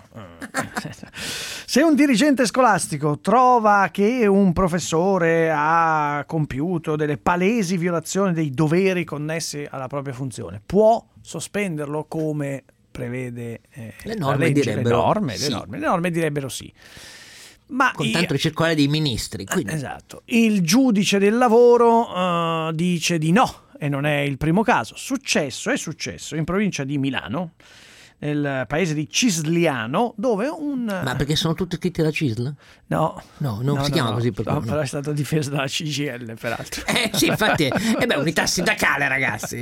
Speaker 5: Se un dirigente scolastico trova che un professore ha compiuto delle palesi violazioni dei doveri connessi alla propria funzione, può sospenderlo come prevede
Speaker 6: le norme,
Speaker 5: la legge,
Speaker 6: direbbero
Speaker 5: le norme direbbero sì. Ma
Speaker 6: con tanto di circolare dei ministri. Quindi.
Speaker 5: Esatto. Il giudice del lavoro dice di no, e non è il primo caso. È successo in provincia di Milano, nel paese di Cisliano, dove
Speaker 6: Ma perché sono tutti scritti da CISL?
Speaker 5: No,
Speaker 6: non si chiama così.
Speaker 5: No, però è stato difeso dalla CGIL, peraltro.
Speaker 6: Sì, infatti, unità sindacale, ragazzi.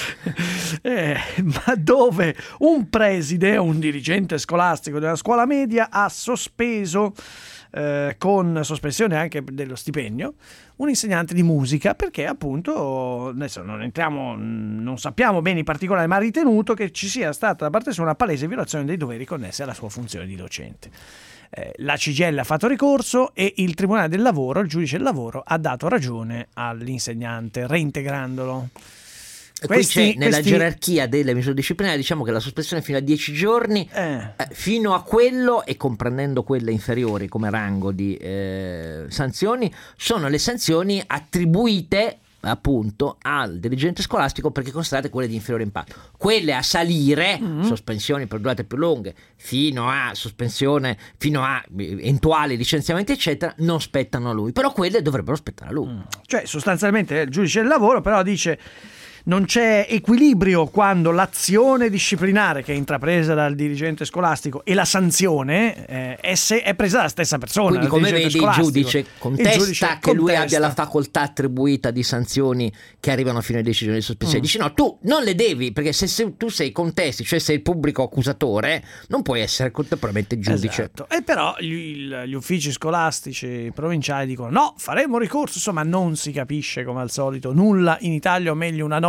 Speaker 5: Ma dove un preside, un dirigente scolastico della scuola media ha sospeso, con sospensione anche dello stipendio, un insegnante di musica, perché appunto, adesso non sappiamo bene i particolari, ma ha ritenuto che ci sia stata da parte sua una palese violazione dei doveri connessi alla sua funzione di docente. La CGIL ha fatto ricorso e il Tribunale del Lavoro, il giudice del lavoro, ha dato ragione all'insegnante reintegrandolo.
Speaker 6: Qui c'è nella gerarchia delle misure disciplinari, diciamo che la sospensione fino a 10 giorni, fino a quello, e comprendendo quelle inferiori come rango di sanzioni, sono le sanzioni attribuite appunto al dirigente scolastico perché considerate quelle di inferiore impatto. Quelle a salire, sospensioni per durate più lunghe, fino a sospensione, fino a eventuali licenziamenti eccetera, non spettano a lui, però quelle dovrebbero spettare a lui.
Speaker 5: Cioè sostanzialmente il giudice del lavoro però dice: non c'è equilibrio quando l'azione disciplinare che è intrapresa dal dirigente scolastico e la sanzione è presa dalla stessa persona.
Speaker 6: Quindi come vedi il giudice contesta che lui abbia la facoltà attribuita di sanzioni che arrivano fino ai 10 giorni di sospensione. Dice no, tu non le devi, perché se tu sei contesti, cioè sei il pubblico accusatore, non puoi essere contemporaneamente giudice.
Speaker 5: Esatto. E però gli uffici scolastici provinciali dicono no, faremo ricorso, insomma non si capisce come al solito nulla in Italia, o meglio una norma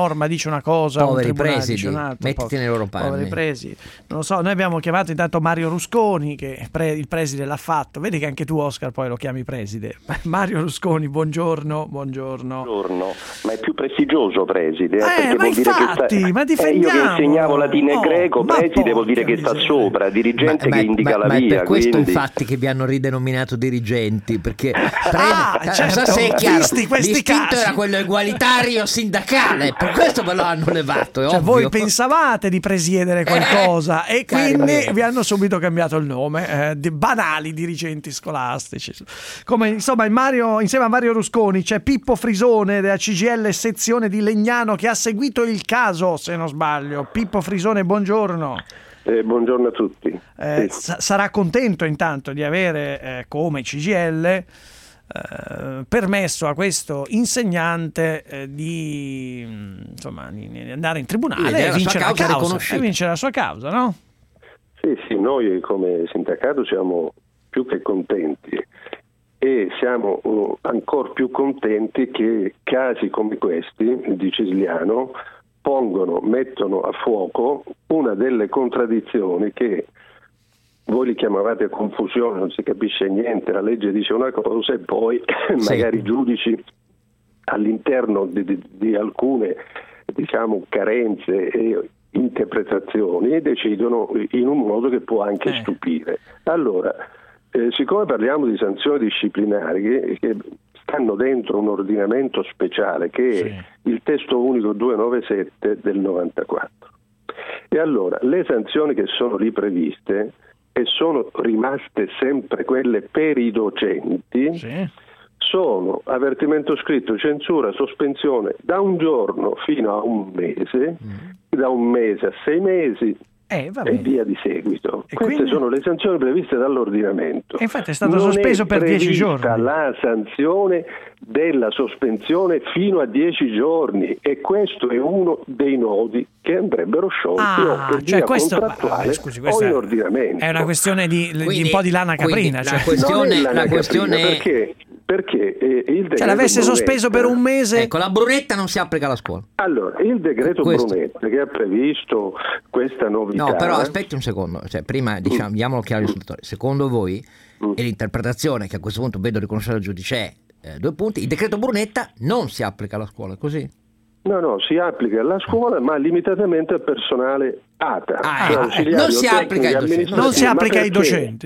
Speaker 5: norma dice una cosa,
Speaker 6: poveri
Speaker 5: un tribunale
Speaker 6: presidi,
Speaker 5: dice un'altra.
Speaker 6: mettiti nei loro panni.
Speaker 5: Poveri presidi. Non lo so, noi abbiamo chiamato intanto Mario Rusconi, che il preside l'ha fatto. Vedi che anche tu, Oscar, poi lo chiami preside. Mario Rusconi, buongiorno.
Speaker 9: Buongiorno, ma è più prestigioso preside, perché
Speaker 5: ma
Speaker 9: vuol dire
Speaker 5: infatti,
Speaker 9: che sta,
Speaker 5: ma difendiamo.
Speaker 9: io che insegnavo latino e greco, preside vuol dire che sta sopra, dirigente che indica la
Speaker 6: ma
Speaker 9: via.
Speaker 6: È per questo
Speaker 9: quindi...
Speaker 6: infatti che vi hanno ridenominato dirigenti, perché
Speaker 5: certo,
Speaker 6: non so se è chiaro, l'istinto
Speaker 5: casi.
Speaker 6: era quello egualitario sindacale, per questo ve lo hanno levato, è ovvio.
Speaker 5: Voi pensavate di presiedere qualcosa e quindi vi hanno subito cambiato il nome, banali dirigenti scolastici. Come insomma insieme a Mario Rusconi c'è Pippo Frisone della CGIL sezione di Legnano, che ha seguito il caso, se non sbaglio. Pippo Frisone, buongiorno.
Speaker 19: Buongiorno a tutti.
Speaker 5: Sarà contento intanto di avere come CGIL permesso a questo insegnante di andare in tribunale e vincere la sua causa, no?
Speaker 19: Sì, noi come sindacato siamo più che contenti e siamo ancora più contenti che casi come questi di Cesliano mettono a fuoco una delle contraddizioni che voi li chiamavate confusione, non si capisce niente, la legge dice una cosa e poi magari i giudici all'interno di alcune carenze e interpretazioni decidono in un modo che può anche stupire. Allora, siccome parliamo di sanzioni disciplinari che stanno dentro un ordinamento speciale che è il testo unico 297 del 94, e allora le sanzioni che sono lì previste e sono rimaste sempre quelle per i docenti sono avvertimento scritto, censura, sospensione da un giorno fino a un mese, da un mese a 6 mesi e via di seguito. Queste sono le sanzioni previste dall'ordinamento.
Speaker 5: E infatti è stato sospeso per 10 giorni.
Speaker 19: La sanzione della sospensione fino a 10 giorni e questo è uno dei nodi che andrebbero sciolti o per via contrattuale o in ordinamento.
Speaker 5: È una questione di un po' di lana caprina.
Speaker 6: La questione
Speaker 19: perché il decreto
Speaker 5: l'avesse sospeso per un mese.
Speaker 6: Ecco, la Brunetta non si applica alla scuola.
Speaker 19: Allora, il decreto Brunetta che ha previsto questa novità.
Speaker 6: No, però aspetti un secondo, prima diamolo chiaro agli ascoltatori. Secondo voi e l'interpretazione che a questo punto vedo riconoscere al giudice è 2 punti, il decreto Brunetta non si applica alla scuola, così?
Speaker 19: No, si applica alla scuola ma limitatamente al personale ATA.
Speaker 6: Non si applica ai docenti.
Speaker 5: Non si applica ai docenti.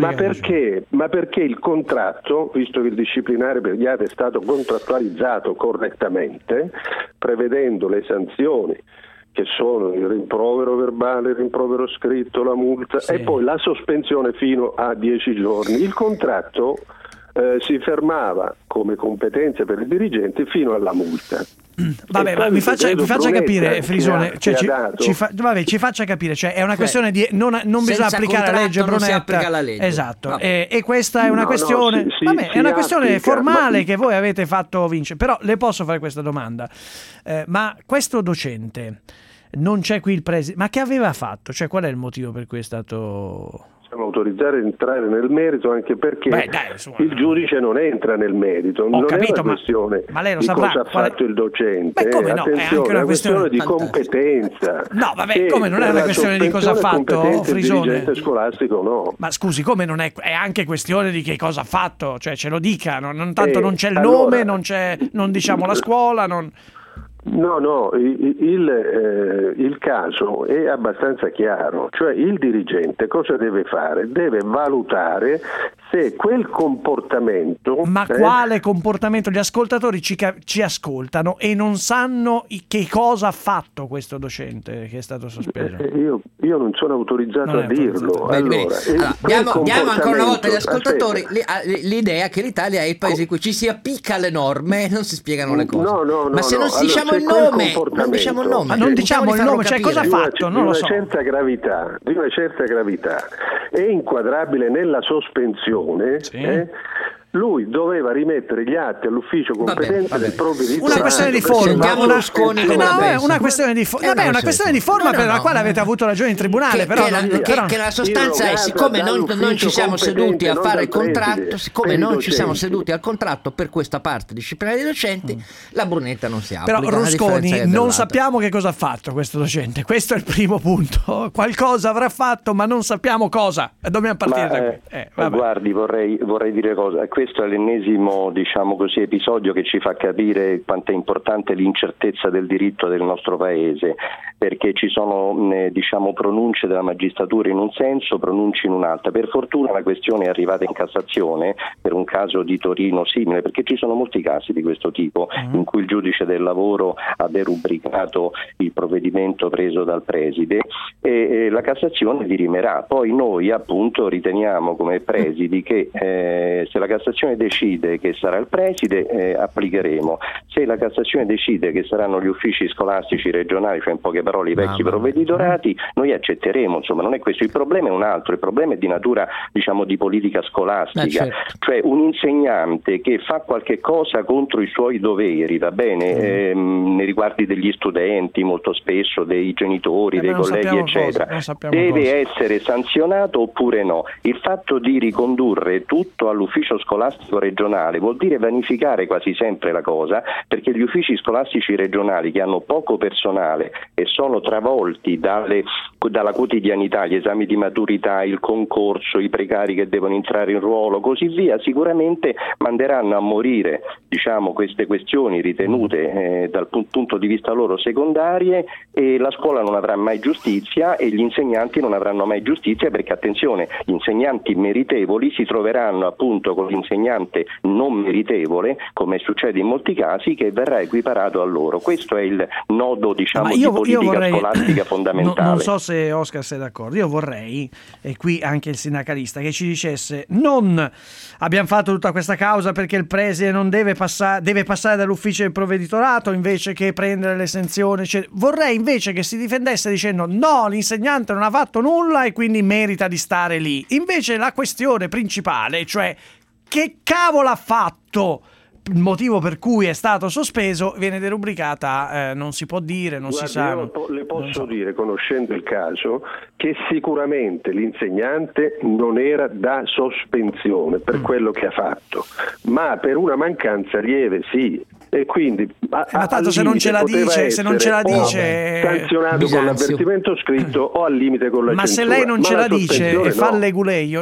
Speaker 19: Ma perché il contratto, visto che il disciplinare per gli ATA è stato contrattualizzato correttamente, prevedendo le sanzioni che sono il rimprovero verbale, il rimprovero scritto, la multa e poi la sospensione fino a 10 giorni, il contratto si fermava come competenza per i dirigenti fino alla multa.
Speaker 5: Vabbè, ma mi faccia capire, Frisone, ci faccia capire, è una questione di non bisogna applicare la legge Brunetta. Esatto. E questa è una questione è una questione formale che voi avete fatto vincere. Però le posso fare questa domanda. Ma questo docente non c'è qui il preside, ma che aveva fatto? Qual è il motivo per cui è stato
Speaker 19: siamo autorizzati ad entrare nel merito anche perché il giudice non entra nel merito, non
Speaker 5: capito,
Speaker 19: è una questione
Speaker 5: ma lei lo
Speaker 19: di
Speaker 5: saprà,
Speaker 19: cosa ha fatto il docente, attenzione, è una questione di competenza.
Speaker 5: No, vabbè, come non è una questione di cosa ha fatto, Frisone?
Speaker 19: Il dirigente scolastico no.
Speaker 5: Ma scusi, come non è anche questione di che cosa ha fatto, ce lo dica, non c'è il nome, non diciamo la scuola, non...
Speaker 19: No, il caso è abbastanza chiaro, cioè il dirigente cosa deve fare? Deve valutare se quel comportamento...
Speaker 5: Ma quale comportamento? Gli ascoltatori ci ascoltano e non sanno che cosa ha fatto questo docente che è stato sospeso.
Speaker 19: Io non sono autorizzato a dirlo. Allora,
Speaker 6: diamo ancora una volta agli ascoltatori l'idea che l'Italia è il paese in cui ci si appicca alle norme e non si spiegano le cose.
Speaker 19: No,
Speaker 6: ma se non si diciamo il nome, non diciamo il nome.
Speaker 5: Ma non diciamo il nome, cosa ha fatto? Non lo so.
Speaker 19: Di una certa gravità è inquadrabile nella sospensione lui doveva rimettere gli atti all'ufficio competente del provveditorato.
Speaker 5: Una questione di forma, una questione di forma per la quale avete avuto ragione in tribunale,
Speaker 6: che la sostanza è, siccome non ci siamo seduti a fare il contratto, siccome non ci siamo seduti al contratto per questa parte disciplinare dei docenti, la Brunetta non si applica.
Speaker 5: Però Rusconi non sappiamo che cosa ha fatto questo docente, questo è il primo punto. Qualcosa avrà fatto, ma non sappiamo cosa. Dobbiamo partire da qui.
Speaker 15: Guardi, vorrei dire cosa. Questo è l'ennesimo, diciamo così, episodio che ci fa capire quanto è importante l'incertezza del diritto del nostro paese, perché ci sono diciamo pronunce della magistratura in un senso, pronunce in un altro. Per fortuna la questione è arrivata in Cassazione per un caso di Torino simile, perché ci sono molti casi di questo tipo in cui il giudice del lavoro ha derubricato il provvedimento preso dal preside e la Cassazione dirimerà. Poi noi appunto riteniamo come presidi che se la Cassazione decide che sarà il preside applicheremo, se la Cassazione decide che saranno gli uffici scolastici regionali, cioè in poche parole i vecchi provveditorati, noi accetteremo, insomma non è questo, il problema è un altro, il problema è di natura diciamo di politica scolastica, cioè un insegnante che fa qualche cosa contro i suoi doveri, va bene, nei riguardi degli studenti, molto spesso dei genitori, dei colleghi eccetera, deve essere sanzionato oppure no? Il fatto di ricondurre tutto all'ufficio scolastico regionale vuol dire vanificare quasi sempre la cosa, perché gli uffici scolastici regionali che hanno poco personale e sono travolti dalla quotidianità, gli esami di maturità, il concorso, i precari che devono entrare in ruolo, così via, sicuramente manderanno a morire diciamo queste questioni ritenute dal punto di vista loro secondarie, e la scuola non avrà mai giustizia e gli insegnanti non avranno mai giustizia, perché attenzione, gli insegnanti meritevoli si troveranno appunto con l'insegnante non meritevole, come succede in molti casi, che verrà equiparato a loro. Questo è il nodo diciamo di politica scolastica fondamentale.
Speaker 5: Non so se Oscar sei d'accordo, io vorrei, e qui anche il sindacalista, che ci dicesse non abbiamo fatto tutta questa causa perché il preside non deve passare dall'ufficio del provveditorato invece che prendere l'esenzione, cioè, vorrei invece che si difendesse dicendo no, l'insegnante non ha fatto nulla e quindi merita di stare lì. Invece la questione principale, cioè che cavolo ha fatto, il motivo per cui è stato sospeso, viene derubricata non si può dire, non si sa.
Speaker 19: Le posso dire, conoscendo il caso, che sicuramente l'insegnante non era da sospensione per quello che ha fatto, ma per una mancanza lieve sì. E quindi
Speaker 5: ma tanto se non ce la dice
Speaker 19: sanzionato con l'avvertimento scritto o al limite con la censura.
Speaker 5: Ma se lei non ce la dice e fa l'eguleio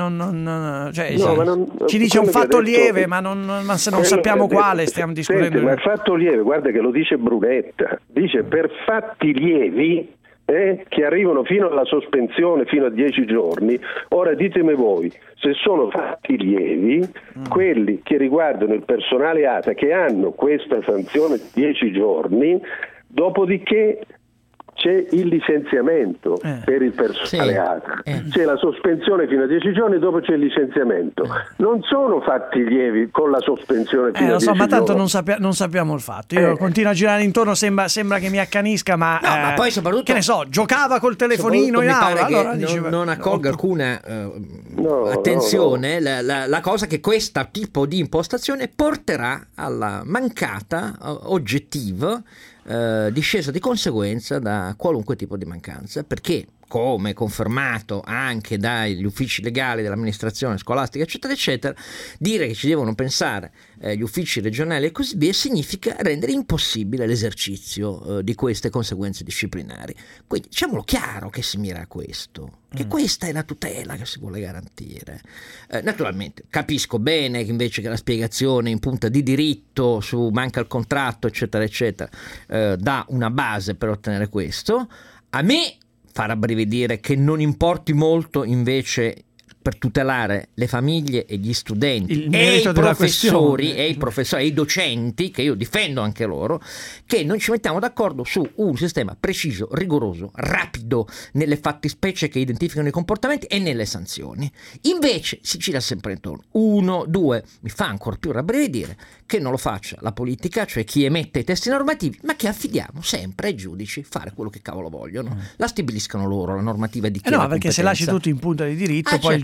Speaker 5: ci dice un fatto lieve, ma se non sappiamo quale stiamo discutendo.
Speaker 19: Senti, ma il fatto lieve, guarda che lo dice Brunetta, dice per fatti lievi che arrivano fino alla sospensione, fino a 10 giorni. Ora ditemi voi, se sono fatti lievi, quelli che riguardano il personale ATA, che hanno questa sanzione di 10 giorni, dopodiché c'è il licenziamento per il personale ATA, c'è la sospensione fino a 10 giorni, dopo c'è il licenziamento. Non sono fatti lievi con la sospensione fino a 10 giorni.
Speaker 5: Ma tanto non sappiamo il fatto. Io continuo a girare intorno, sembra che mi accanisca, ma
Speaker 6: poi soprattutto,
Speaker 5: che ne so, giocava col telefonino in aula.
Speaker 6: Allora non accolga alcuna attenzione la cosa che questo tipo di impostazione porterà alla mancata oggettiva discesa di conseguenza da qualunque tipo di mancanza, perché come confermato anche dagli uffici legali dell'amministrazione scolastica eccetera eccetera, dire che ci devono pensare gli uffici regionali e così via significa rendere impossibile l'esercizio di queste conseguenze disciplinari. Quindi diciamolo chiaro che si mira a questo, che questa è la tutela che si vuole garantire. Naturalmente capisco bene che invece che la spiegazione in punta di diritto su manca il contratto eccetera eccetera dà una base per ottenere questo. A me fa rabbrividire che non importi molto invece per tutelare le famiglie e gli studenti e i professori e i docenti, che io difendo anche loro, che non ci mettiamo d'accordo su un sistema preciso, rigoroso, rapido nelle fattispecie che identificano i comportamenti e nelle sanzioni. Invece si gira sempre intorno. 1, 2, mi fa ancora più rabbrividire che non lo faccia la politica, cioè chi emette i testi normativi, ma che affidiamo sempre ai giudici fare quello che cavolo vogliono. La stabiliscano loro la normativa di chi ha la
Speaker 5: perché se lasci tutto in punta di diritto, poi il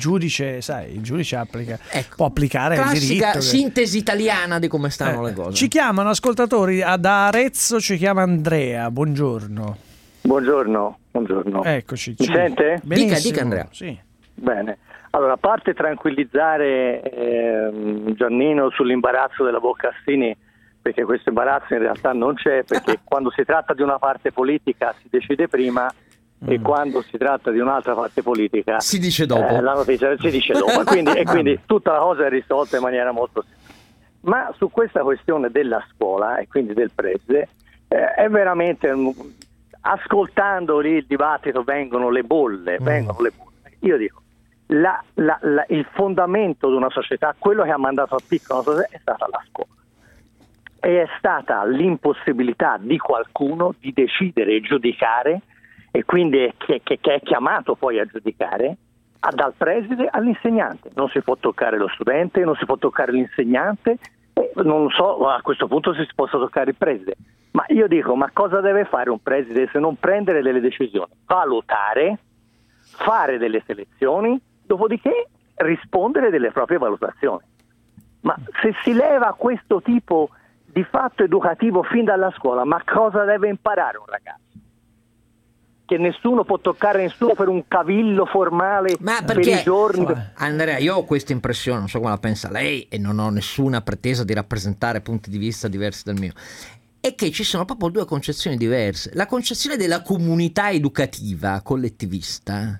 Speaker 5: giudice, sai, il giudice può applicare il diritto.
Speaker 6: Classica sintesi italiana di come stanno le cose.
Speaker 5: Ci chiamano ascoltatori, da Arezzo ci chiama Andrea, buongiorno.
Speaker 20: Buongiorno.
Speaker 5: Eccoci.
Speaker 20: Mi sente?
Speaker 6: Dica Andrea.
Speaker 5: Sì.
Speaker 20: Bene. Allora, a parte tranquillizzare Giannino sull'imbarazzo della Boccassini, perché questo imbarazzo in realtà non c'è, perché quando si tratta di una parte politica si decide prima e quando si tratta di un'altra parte politica
Speaker 6: si dice dopo.
Speaker 20: La notizia si dice dopo e quindi tutta la cosa è risolta in maniera molto semplice. Ma su questa questione della scuola e quindi del preside è veramente, ascoltando lì il dibattito vengono le bolle. Io dico, il fondamento di una società, quello che ha mandato a picco una società è stata la scuola. E è stata l'impossibilità di qualcuno di decidere e giudicare, e quindi che è chiamato poi a giudicare, dal preside all'insegnante. Non si può toccare lo studente, non si può toccare l'insegnante, non so a questo punto se si possa toccare il preside. Ma io dico, ma cosa deve fare un preside se non prendere delle decisioni? Valutare, fare delle selezioni, dopodiché rispondere delle proprie valutazioni. Ma se si leva questo tipo di fatto educativo fin dalla scuola, ma cosa deve imparare un ragazzo? Che nessuno può toccare nessuno per un cavillo formale per i giorni.
Speaker 6: Andrea, io ho questa impressione, non so come la pensa lei e non ho nessuna pretesa di rappresentare punti di vista diversi dal mio, è che ci sono proprio due concezioni diverse. La concezione della comunità educativa collettivista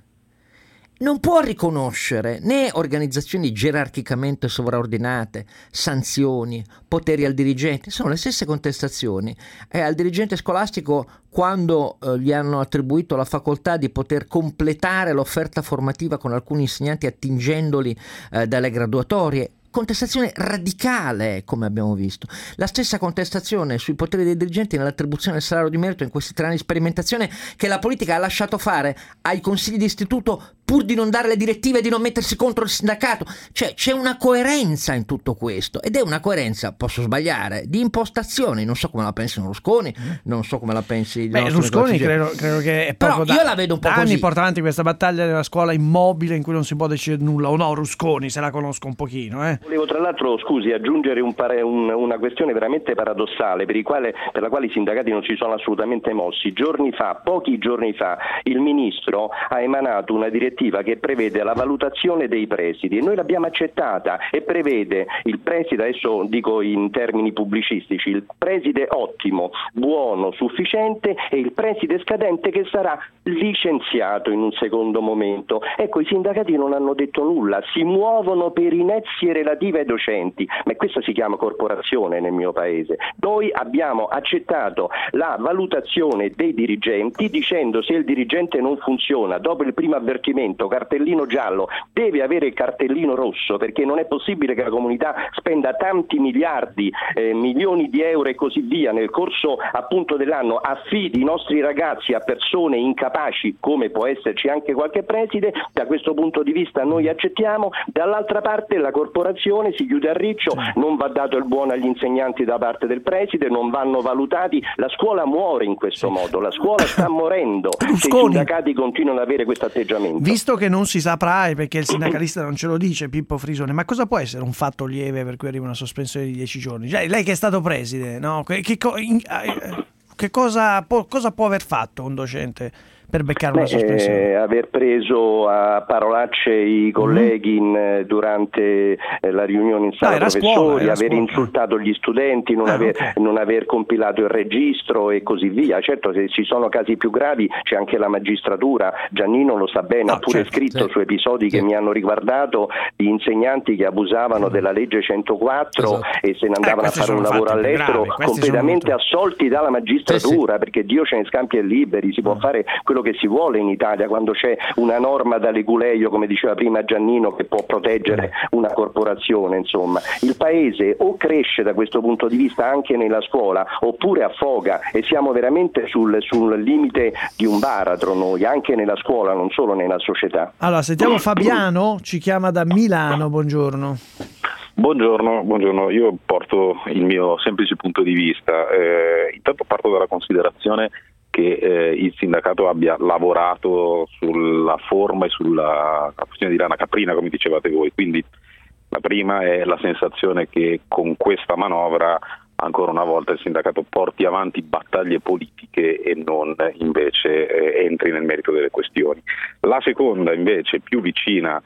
Speaker 6: non può riconoscere né organizzazioni gerarchicamente sovraordinate, sanzioni, poteri al dirigente. Sono le stesse contestazioni al dirigente scolastico quando gli hanno attribuito la facoltà di poter completare l'offerta formativa con alcuni insegnanti attingendoli dalle graduatorie. Contestazione radicale, come abbiamo visto. La stessa contestazione sui poteri dei dirigenti nell'attribuzione del salario di merito in questi 3 anni di sperimentazione che la politica ha lasciato fare ai consigli di istituto pur di non dare le direttive e di non mettersi contro il sindacato. Cioè c'è una coerenza in tutto questo, ed è una coerenza, posso sbagliare, di impostazioni. Non so come la pensino Rusconi, non so come la pensi
Speaker 5: Rusconi. Credo che è proprio
Speaker 6: io la vedo un po'
Speaker 5: anni
Speaker 6: così.
Speaker 5: Porta avanti questa battaglia della scuola immobile in cui non si può decidere nulla, o no? Rusconi, se la conosco un pochino.
Speaker 9: Volevo tra l'altro, scusi, aggiungere una questione veramente paradossale per la quale i sindacati non si sono assolutamente mossi. Pochi giorni fa, il ministro ha emanato una direttiva che prevede la valutazione dei presidi e noi l'abbiamo accettata, e prevede il preside, adesso dico in termini pubblicistici, il preside ottimo, buono, sufficiente, e il preside scadente che sarà licenziato in un secondo momento. Ecco, i sindacati non hanno detto nulla, si muovono per inezie relative ai docenti, ma questo si chiama corporazione nel mio paese. Noi abbiamo accettato la valutazione dei dirigenti dicendo: se il dirigente non funziona, dopo il primo avvertimento, cartellino giallo, deve avere il cartellino rosso, perché non è possibile che la comunità spenda tanti miliardi, milioni di euro e così via nel corso appunto dell'anno, affidi i nostri ragazzi a persone incapaci, come può esserci anche qualche preside. Da questo punto di vista noi accettiamo. Dall'altra parte la corporazione si chiude a riccio, non va dato il buono agli insegnanti da parte del preside, non vanno valutati, la scuola muore in questo modo, la scuola sta morendo se i sindacati continuano ad avere questo atteggiamento.
Speaker 5: Visto che non si saprà, perché il sindacalista non ce lo dice, Pippo Frisone, ma cosa può essere un fatto lieve per cui arriva una sospensione di 10 giorni? Cioè, lei che è stato preside, no? Che cosa può aver fatto un docente per beccare una sospensione?
Speaker 9: Aver preso a parolacce i colleghi durante la riunione in sala professori, aver insultato gli studenti, non aver compilato il registro e così via. Certo, se ci sono casi più gravi c'è anche la magistratura, Giannino lo sa bene, ha pure scritto su episodi che mi hanno riguardato di insegnanti che abusavano della legge 104 e se ne andavano a fare un lavoro all'estero, completamente assolti dalla magistratura, perché Dio ce ne scampi e liberi, si può fare quello che si vuole in Italia quando c'è una norma da leguleio, come diceva prima Giannino, che può proteggere una corporazione. Insomma, il paese o cresce da questo punto di vista anche nella scuola oppure affoga, e siamo veramente sul limite di un baratro noi, anche nella scuola, non solo nella società.
Speaker 5: Allora sentiamo Fabiano, ci chiama da Milano, buongiorno.
Speaker 21: Buongiorno, io porto il mio semplice punto di vista. Intanto parto dalla considerazione che il sindacato abbia lavorato sulla forma e sulla questione di lana caprina, come dicevate voi. Quindi la prima è la sensazione che con questa manovra ancora una volta il sindacato porti avanti battaglie politiche e non invece entri nel merito delle questioni. La seconda invece, più vicina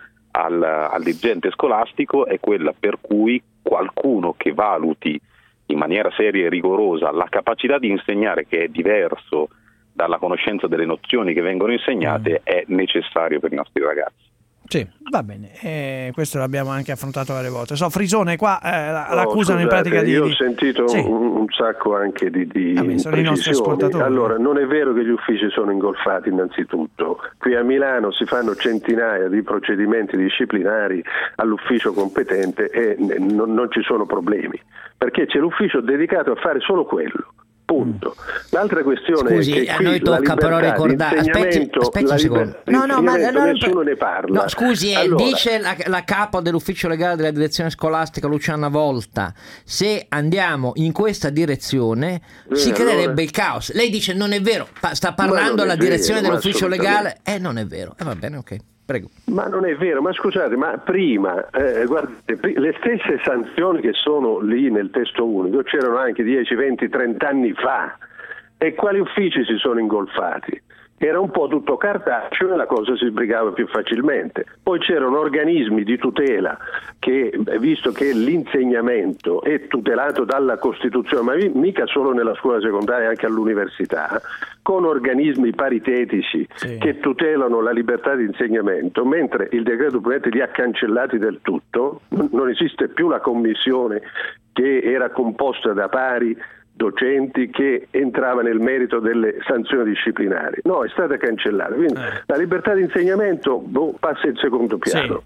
Speaker 21: al dirigente scolastico, è quella per cui qualcuno che valuti in maniera seria e rigorosa la capacità di insegnare, che è diverso dalla conoscenza delle nozioni che vengono insegnate, è necessario per i nostri ragazzi.
Speaker 5: Sì, va bene, questo l'abbiamo anche affrontato varie volte. Frizzone qua l'accusano in pratica di...
Speaker 19: Io ho sentito un sacco anche di
Speaker 5: sono i nostri ascoltatori.
Speaker 19: Allora, non è vero che gli uffici sono ingolfati innanzitutto. Qui a Milano si fanno centinaia di procedimenti disciplinari all'ufficio competente e non ci sono problemi, perché c'è l'ufficio dedicato a fare solo quello. Punto. L'altra questione
Speaker 6: è che
Speaker 19: qui
Speaker 6: a noi tocca però ricordare. Aspetti un secondo.
Speaker 19: Nessuno ne parla.
Speaker 6: No, scusi,
Speaker 19: allora,
Speaker 6: dice la capo dell'ufficio legale della direzione scolastica Luciana Volta, se andiamo in questa direzione si creerebbe il caos. Lei dice non è vero, sta parlando la direzione dell'ufficio legale, non è vero. Va bene, ok. Prego.
Speaker 19: Ma non è vero, ma scusate, ma prima, guardate, le stesse sanzioni che sono lì nel testo unico c'erano anche 10, 20, 30 anni fa. E quali uffici si sono ingolfati? Era un po' tutto cartaceo e la cosa si sbrigava più facilmente. Poi c'erano organismi di tutela che, visto che l'insegnamento è tutelato dalla Costituzione, ma mica solo nella scuola secondaria, anche all'università, con organismi paritetici che tutelano la libertà di insegnamento, mentre il decreto Brunetta li ha cancellati del tutto. Non esiste più la commissione che era composta da pari docenti che entrava nel merito delle sanzioni disciplinari. No, è stata cancellata. Quindi la libertà di insegnamento passa in secondo piano.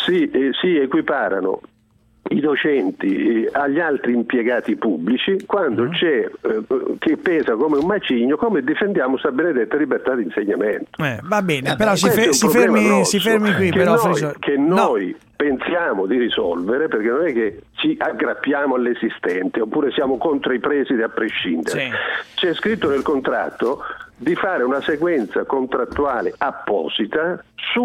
Speaker 19: Si equiparano i docenti agli altri impiegati pubblici quando c'è che pesa come un macigno, come difendiamo sta benedetta libertà di insegnamento.
Speaker 5: Va bene, però si fermi qui.
Speaker 19: Che noi pensiamo di risolvere, perché non è che ci aggrappiamo all'esistente oppure siamo contro i presidi a prescindere. C'è scritto nel contratto di fare una sequenza contrattuale apposita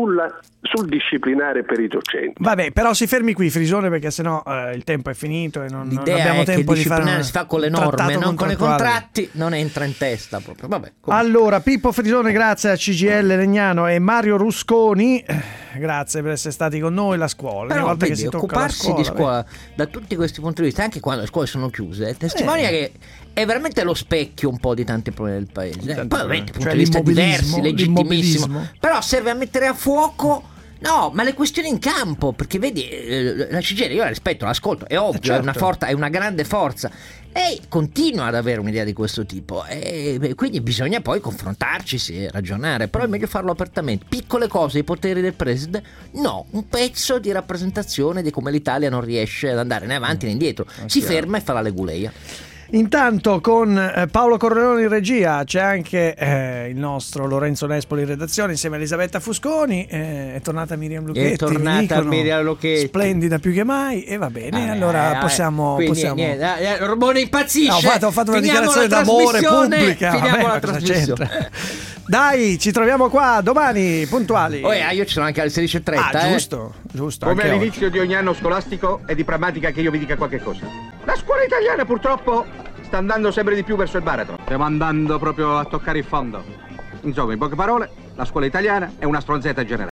Speaker 19: sul disciplinare per i docenti.
Speaker 5: Vabbè, però si fermi qui, Frisone, perché sennò il tempo è finito e non abbiamo tempo di fare.
Speaker 6: Si fa con le norme, non con i contratti, non entra in testa proprio. Vabbè,
Speaker 5: allora, Pippo Frisone, grazie a CGIL Legnano e Mario Rusconi, grazie per essere stati con noi. La scuola,
Speaker 6: però,
Speaker 5: volta che
Speaker 6: si
Speaker 5: tocca
Speaker 6: occuparsi
Speaker 5: la scuola,
Speaker 6: di scuola da tutti questi punti di vista, anche quando le scuole sono chiuse, testimonia che è veramente lo specchio un po' di tanti problemi del paese. Poi ovviamente punti di vista diversi, legittimissimo, però serve a mettere a fuoco ma le questioni in campo, perché vedi la CGIL, io la rispetto, l'ascolto, è ovvio, è una grande forza. Lei continua ad avere un'idea di questo tipo e quindi bisogna poi confrontarci e ragionare, però è meglio farlo apertamente. Piccole cose, i poteri del preside, un pezzo di rappresentazione di come l'Italia non riesce ad andare né avanti né indietro, si ferma e fa la leguleia.
Speaker 5: Intanto con Paolo Corleone in regia c'è anche il nostro Lorenzo Nespoli in redazione insieme a Elisabetta Fusconi, è tornata Miriam Lucchetti, splendida più che mai, e va bene, allora possiamo
Speaker 6: Orbone impazzisce,
Speaker 5: ho fatto una dichiarazione d'amore pubblica,
Speaker 6: finiamo la trasmissione.
Speaker 5: Dai, ci troviamo qua domani puntuali.
Speaker 6: Io ci sono anche alle 16:30.
Speaker 5: Giusto.
Speaker 1: Come all'inizio di ogni anno scolastico è di pragmatica che io vi dica qualche cosa. La scuola italiana purtroppo sta andando sempre di più verso il baratro. Stiamo andando proprio a toccare il fondo. Insomma, in poche parole, la scuola italiana è una stronzetta generale.